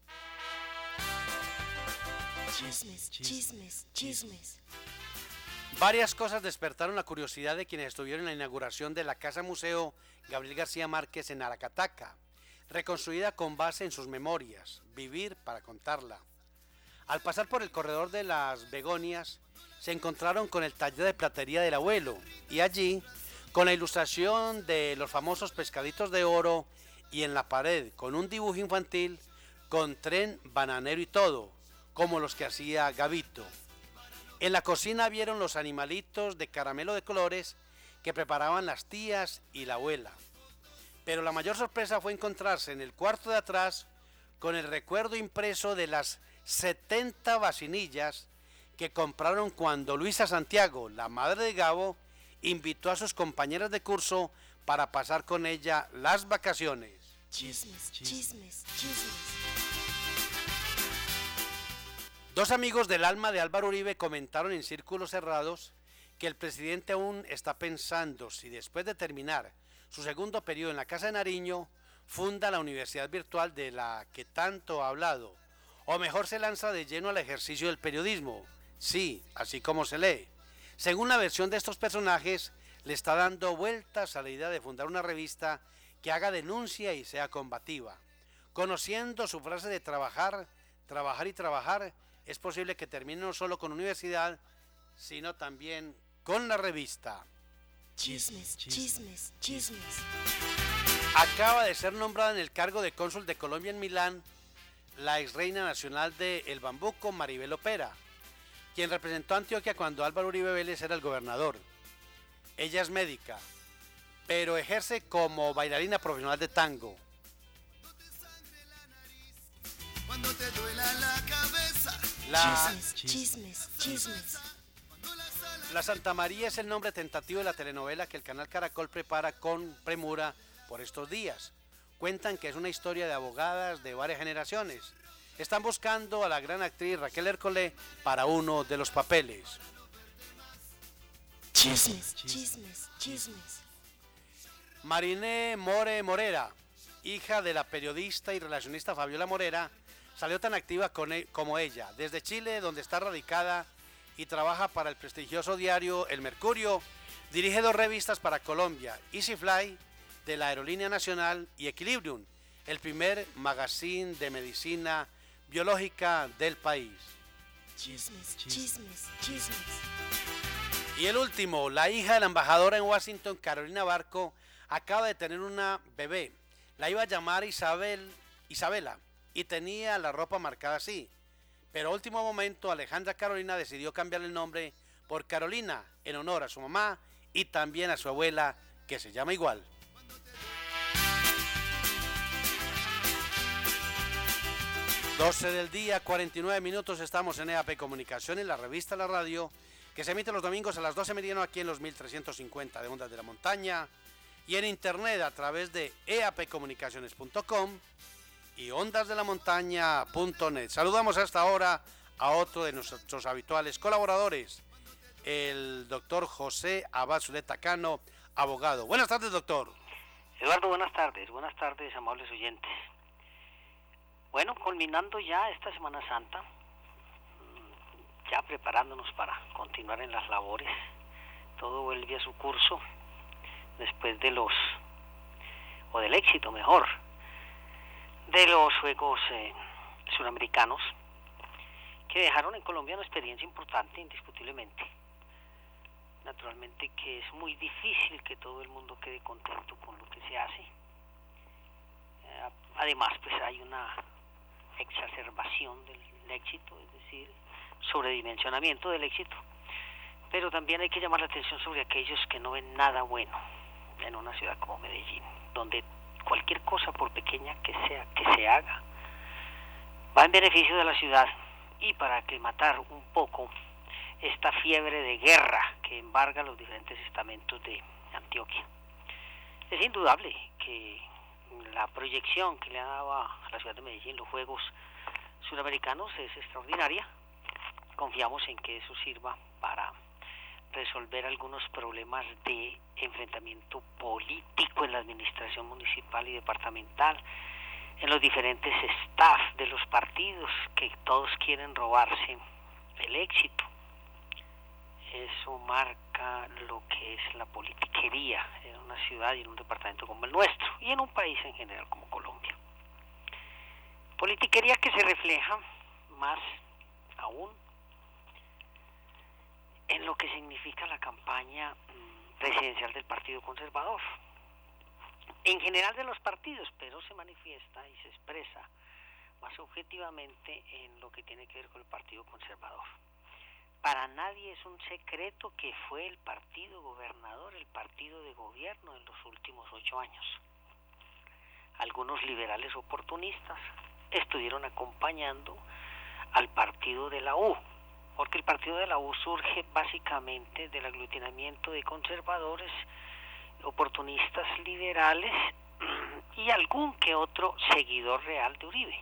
Chismes, chismes, chismes. Varias cosas despertaron la curiosidad de quienes estuvieron en la inauguración de la Casa Museo Gabriel García Márquez en Aracataca, reconstruida con base en sus memorias, vivir para contarla. Al pasar por el corredor de las Begonias, se encontraron con el taller de platería del abuelo y allí, con la ilustración de los famosos pescaditos de oro y en la pared con un dibujo infantil con tren, bananero y todo, como los que hacía Gabito. En la cocina vieron los animalitos de caramelo de colores que preparaban las tías y la abuela. Pero la mayor sorpresa fue encontrarse en el cuarto de atrás con el recuerdo impreso de las 70 vacinillas que compraron cuando Luisa Santiago, la madre de Gabo, invitó a sus compañeras de curso para pasar con ella las vacaciones. Chismes, chismes, chismes. Dos amigos del alma de Álvaro Uribe comentaron en círculos cerrados que el presidente aún está pensando si después de terminar su segundo periodo en la Casa de Nariño, funda la universidad virtual de la que tanto ha hablado, o mejor se lanza de lleno al ejercicio del periodismo. Sí, así como se lee. Según la versión de estos personajes, le está dando vueltas a la idea de fundar una revista que haga denuncia y sea combativa. Conociendo su frase de trabajar, trabajar y trabajar, es posible que termine no solo con universidad, sino también con la revista. Chismes, chismes, chismes. Acaba de ser nombrada en el cargo de cónsul de Colombia en Milán la ex reina nacional de El Bambuco, Maribel Opera, quien representó a Antioquia cuando Álvaro Uribe Vélez era el gobernador. Ella es médica, pero ejerce como bailarina profesional de tango. Cuando te duela la cabeza, Chismes. La Santa María es el nombre tentativo de la telenovela que el canal Caracol prepara con premura por estos días. Cuentan que es una historia de abogadas de varias generaciones. Están buscando a la gran actriz Raquel Ercolé para uno de los papeles. Chismes. Mariné More Morera, hija de la periodista y relacionista Fabiola Morera, salió tan activa como ella. Desde Chile, donde está radicada y trabaja para el prestigioso diario El Mercurio, dirige 2 revistas para Colombia, Easy Fly, de la Aerolínea Nacional, y Equilibrium, el primer magazine de medicina biológica del país. Chismes. Y el último, la hija de la embajadora en Washington, Carolina Barco, acaba de tener una bebé. La iba a llamar Isabela y tenía la ropa marcada así. Pero a último momento Alejandra Carolina decidió cambiar el nombre por Carolina en honor a su mamá y también a su abuela, que se llama igual. Doce del día, 49 minutos, estamos en EAP Comunicaciones, la revista La Radio, que se emite los domingos a las 12 meridiano aquí en los 1350 de Ondas de la Montaña y en internet a través de eapcomunicaciones.com y ondasdelamontaña.net. Saludamos hasta ahora a otro de nuestros habituales colaboradores, el doctor José Abad Zuleta Cano, abogado. Buenas tardes, doctor. Eduardo, buenas tardes, amables oyentes. Bueno, culminando ya esta Semana Santa, ya preparándonos para continuar en las labores, todo vuelve a su curso después del éxito mejor, de los Juegos Suramericanos, que dejaron en Colombia una experiencia importante, indiscutiblemente. Naturalmente que es muy difícil que todo el mundo quede contento con lo que se hace. Además, pues hay una exacerbación del éxito, es decir, sobredimensionamiento del éxito. Pero también hay que llamar la atención sobre aquellos que no ven nada bueno en una ciudad como Medellín, donde cualquier cosa, por pequeña que sea, que se haga, va en beneficio de la ciudad y para aclimatar un poco esta fiebre de guerra que embarga los diferentes estamentos de Antioquia. Es indudable que la proyección que le ha dado a la ciudad de Medellín los Juegos Suramericanos es extraordinaria. Confiamos en que eso sirva para resolver algunos problemas de enfrentamiento político en la administración municipal y departamental, en los diferentes staff de los partidos que todos quieren robarse el éxito. Eso marca lo que es la politiquería en una ciudad y en un departamento como el nuestro y en un país en general como Colombia. Politiquería que se refleja más aún en lo que significa la campaña presidencial del Partido Conservador. En general de los partidos, pero se manifiesta y se expresa más objetivamente en lo que tiene que ver con el Partido Conservador. Para nadie es un secreto que fue el partido gobernador, el partido de gobierno en los últimos 8 años. Algunos liberales oportunistas estuvieron acompañando al partido de la U, porque el partido de la U surge básicamente del aglutinamiento de conservadores, oportunistas liberales y algún que otro seguidor real de Uribe.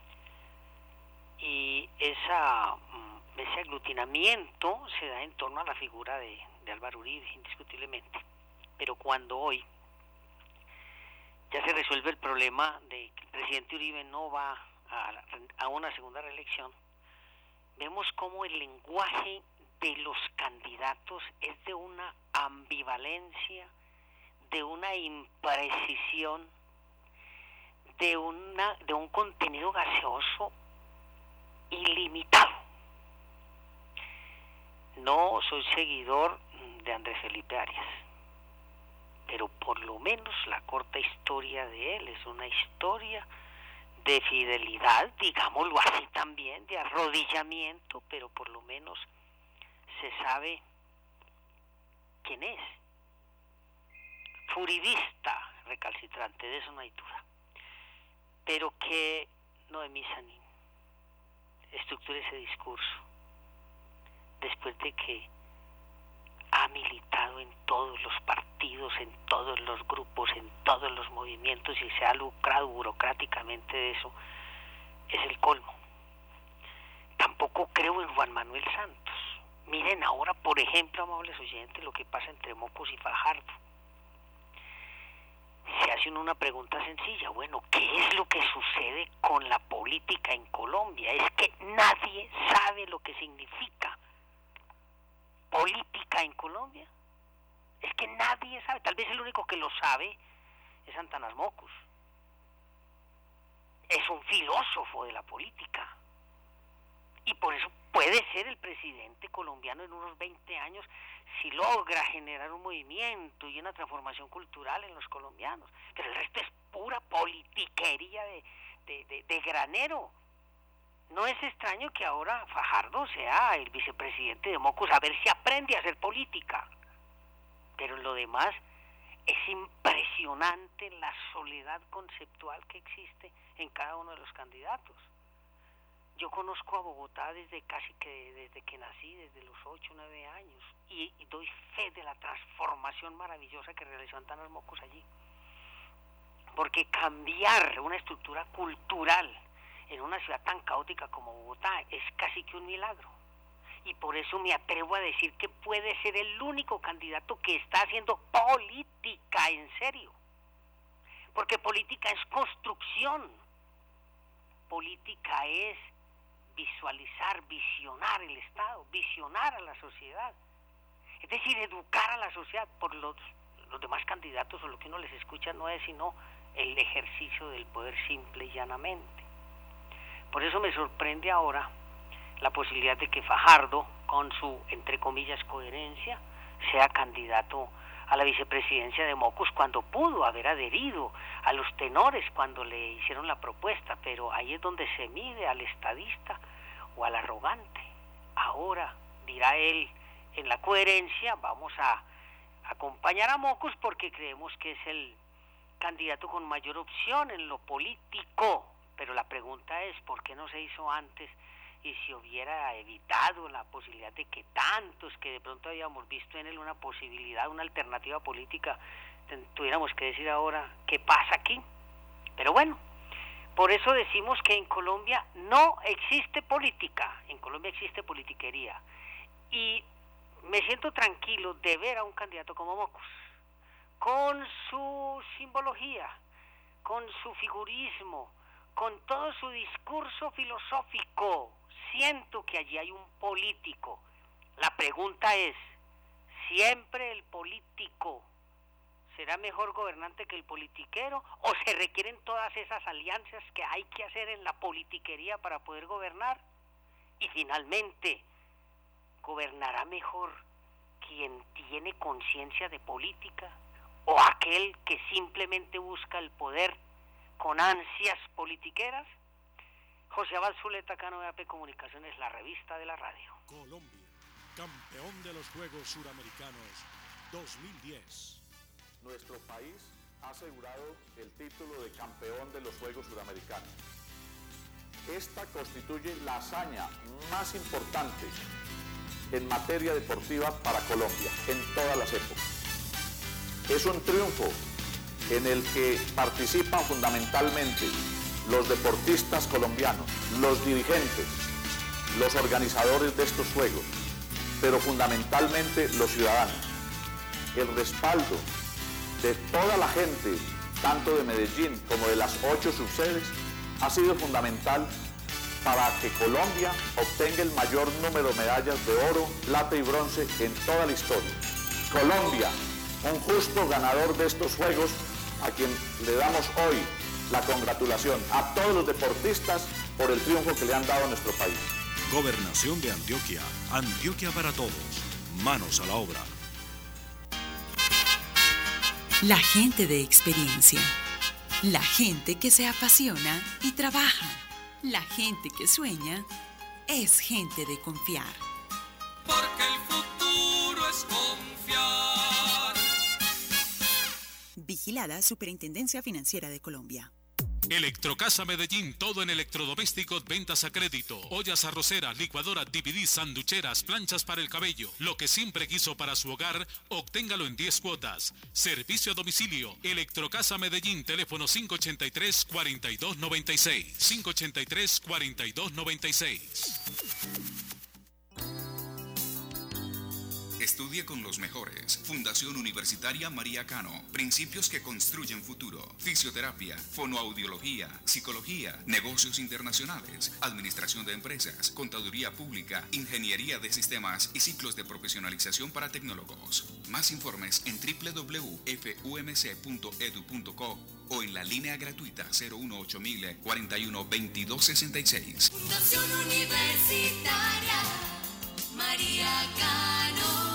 Y ese aglutinamiento se da en torno a la figura de Álvaro Uribe, indiscutiblemente. Pero cuando hoy ya se resuelve el problema de que el presidente Uribe no va a una segunda reelección, vemos cómo el lenguaje de los candidatos es de una ambivalencia, de una imprecisión, de un contenido gaseoso ilimitado. No soy seguidor de Andrés Felipe Arias, pero por lo menos la corta historia de él es una historia de fidelidad, digámoslo así también, de arrodillamiento, pero por lo menos se sabe quién es. Furibista, recalcitrante, de eso no hay duda. Pero que no de misa ni estructure ese discurso después de que ha militado en todos los partidos, en todos los grupos, en todos los movimientos y se ha lucrado burocráticamente de eso, es el colmo. Tampoco creo en Juan Manuel Santos. Miren ahora, por ejemplo, amables oyentes, lo que pasa entre Mockus y Fajardo. Se hace una pregunta sencilla, bueno, ¿qué es lo que sucede con la política en Colombia? Es que nadie sabe lo que significa política en Colombia. Es que nadie sabe, tal vez el único que lo sabe es Antanas Mockus. Es un filósofo de la política. Y por eso puede ser el presidente colombiano en unos 20 años si logra generar un movimiento y una transformación cultural en los colombianos. Pero el resto es pura politiquería de granero. No es extraño que ahora Fajardo sea el vicepresidente de Mockus, a ver si aprende a hacer política. Pero en lo demás es impresionante la soledad conceptual que existe en cada uno de los candidatos. Yo conozco a Bogotá desde que nací, desde los 8 o 9 años, y doy fe de la transformación maravillosa que realizó Antanas Mockus allí. Porque cambiar una estructura cultural en una ciudad tan caótica como Bogotá es casi que un milagro. Y por eso me atrevo a decir que puede ser el único candidato que está haciendo política en serio. Porque política es construcción. Política es visualizar, visionar el Estado, visionar a la sociedad. Es decir, educar a la sociedad. Por los demás candidatos o lo que uno les escucha no es sino el ejercicio del poder simple y llanamente. Por eso me sorprende ahora la posibilidad de que Fajardo, con su, entre comillas, coherencia, sea candidato a la vicepresidencia de Mockus cuando pudo haber adherido a los tenores cuando le hicieron la propuesta, pero ahí es donde se mide al estadista o al arrogante. Ahora, dirá él, en la coherencia vamos a acompañar a Mockus porque creemos que es el candidato con mayor opción en lo político, pero la pregunta es, ¿por qué no se hizo antes? Y si hubiera evitado la posibilidad de que tantos que de pronto habíamos visto en él una posibilidad, una alternativa política, tuviéramos que decir ahora qué pasa aquí. Pero bueno, por eso decimos que en Colombia no existe política, en Colombia existe politiquería. Y me siento tranquilo de ver a un candidato como Mockus, con su simbología, con su figurismo, con todo su discurso filosófico. Siento que allí hay un político. La pregunta es, ¿siempre el político será mejor gobernante que el politiquero? ¿O se requieren todas esas alianzas que hay que hacer en la politiquería para poder gobernar? Y finalmente, ¿gobernará mejor quien tiene conciencia de política o aquel que simplemente busca el poder con ansias politiqueras? José Abad Zuleta, Cano, EAP Comunicaciones, la revista de la radio. Colombia, campeón de los Juegos Suramericanos 2010. Nuestro país ha asegurado el título de campeón de los Juegos Suramericanos. Esta constituye la hazaña más importante en materia deportiva para Colombia en todas las épocas. Es un triunfo en el que participan fundamentalmente los deportistas colombianos, los dirigentes, los organizadores de estos juegos, pero fundamentalmente los ciudadanos. El respaldo de toda la gente, tanto de Medellín como de las 8 subsedes, ha sido fundamental para que Colombia obtenga el mayor número de medallas de oro, plata y bronce en toda la historia. Colombia, un justo ganador de estos juegos, a quien le damos hoy la congratulación a todos los deportistas por el triunfo que le han dado a nuestro país. Gobernación de Antioquia. Antioquia para todos. Manos a la obra. La gente de experiencia. La gente que se apasiona y trabaja. La gente que sueña es gente de confiar. Porque el futuro es confiar. Vigilada Superintendencia Financiera de Colombia. Electrocasa Medellín, todo en electrodomésticos, ventas a crédito. Ollas arroceras, licuadoras, DVD, sanducheras, planchas para el cabello. Lo que siempre quiso para su hogar, obténgalo en 10 cuotas. Servicio a domicilio. Electrocasa Medellín, teléfono 583-4296. 583-4296. Estudie con los mejores. Fundación Universitaria María Cano. Principios que construyen futuro. Fisioterapia, fonoaudiología, psicología, negocios internacionales, administración de empresas, contaduría pública, ingeniería de sistemas y ciclos de profesionalización para tecnólogos. Más informes en www.fumc.edu.co o en la línea gratuita 018 41 22 66. Fundación Universitaria María Cano.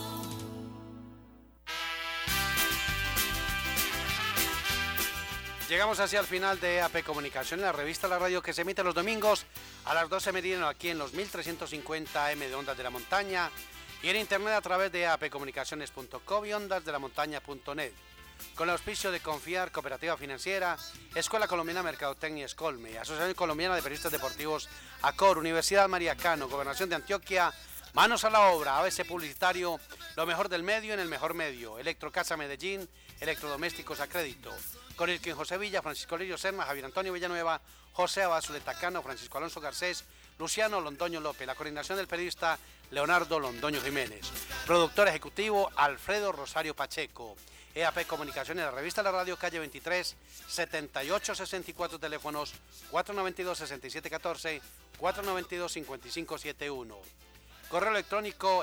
Llegamos así al final de EAP Comunicación, la revista La Radio que se emite los domingos a las 12 meridiano aquí en los 1350 AM de Ondas de la Montaña y en internet a través de eapcomunicaciones.com y ondasdelamontaña.net. Con el auspicio de Confiar, Cooperativa Financiera, Escuela Colombiana de Mercadotecnia Escolme, Asociación Colombiana de Periodistas Deportivos ACOR, Universidad María Cano, Gobernación de Antioquia, Manos a la Obra, ABC Publicitario, lo mejor del medio en el mejor medio, Electrocasa Medellín, Electrodomésticos a Crédito, con el quien José Villa, Francisco Lirio Serna, Javier Antonio Villanueva, José Abazuleta Cano, Francisco Alonso Garcés, Luciano Londoño López, la coordinación del periodista Leonardo Londoño Jiménez, productor ejecutivo Alfredo Rosario Pacheco, EAP Comunicaciones, la revista La Radio, calle 23, 7864, teléfonos 492-6714, 492-5571. Correo electrónico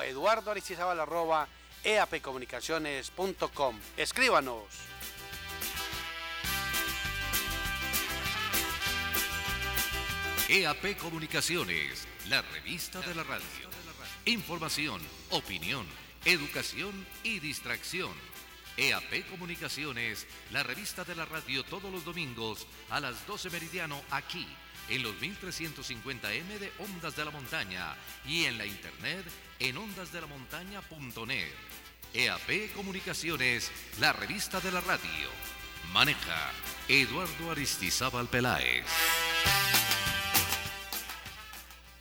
eduardoaristizabal@eapcomunicaciones.com. Escríbanos. EAP Comunicaciones, la revista de la radio. Información, opinión, educación y distracción. EAP Comunicaciones, la revista de la radio todos los domingos a las 12 meridiano aquí en los 1350M de Ondas de la Montaña y en la internet en ondasdelamontaña.net. EAP Comunicaciones, la revista de la radio. Maneja Eduardo Aristizábal Peláez.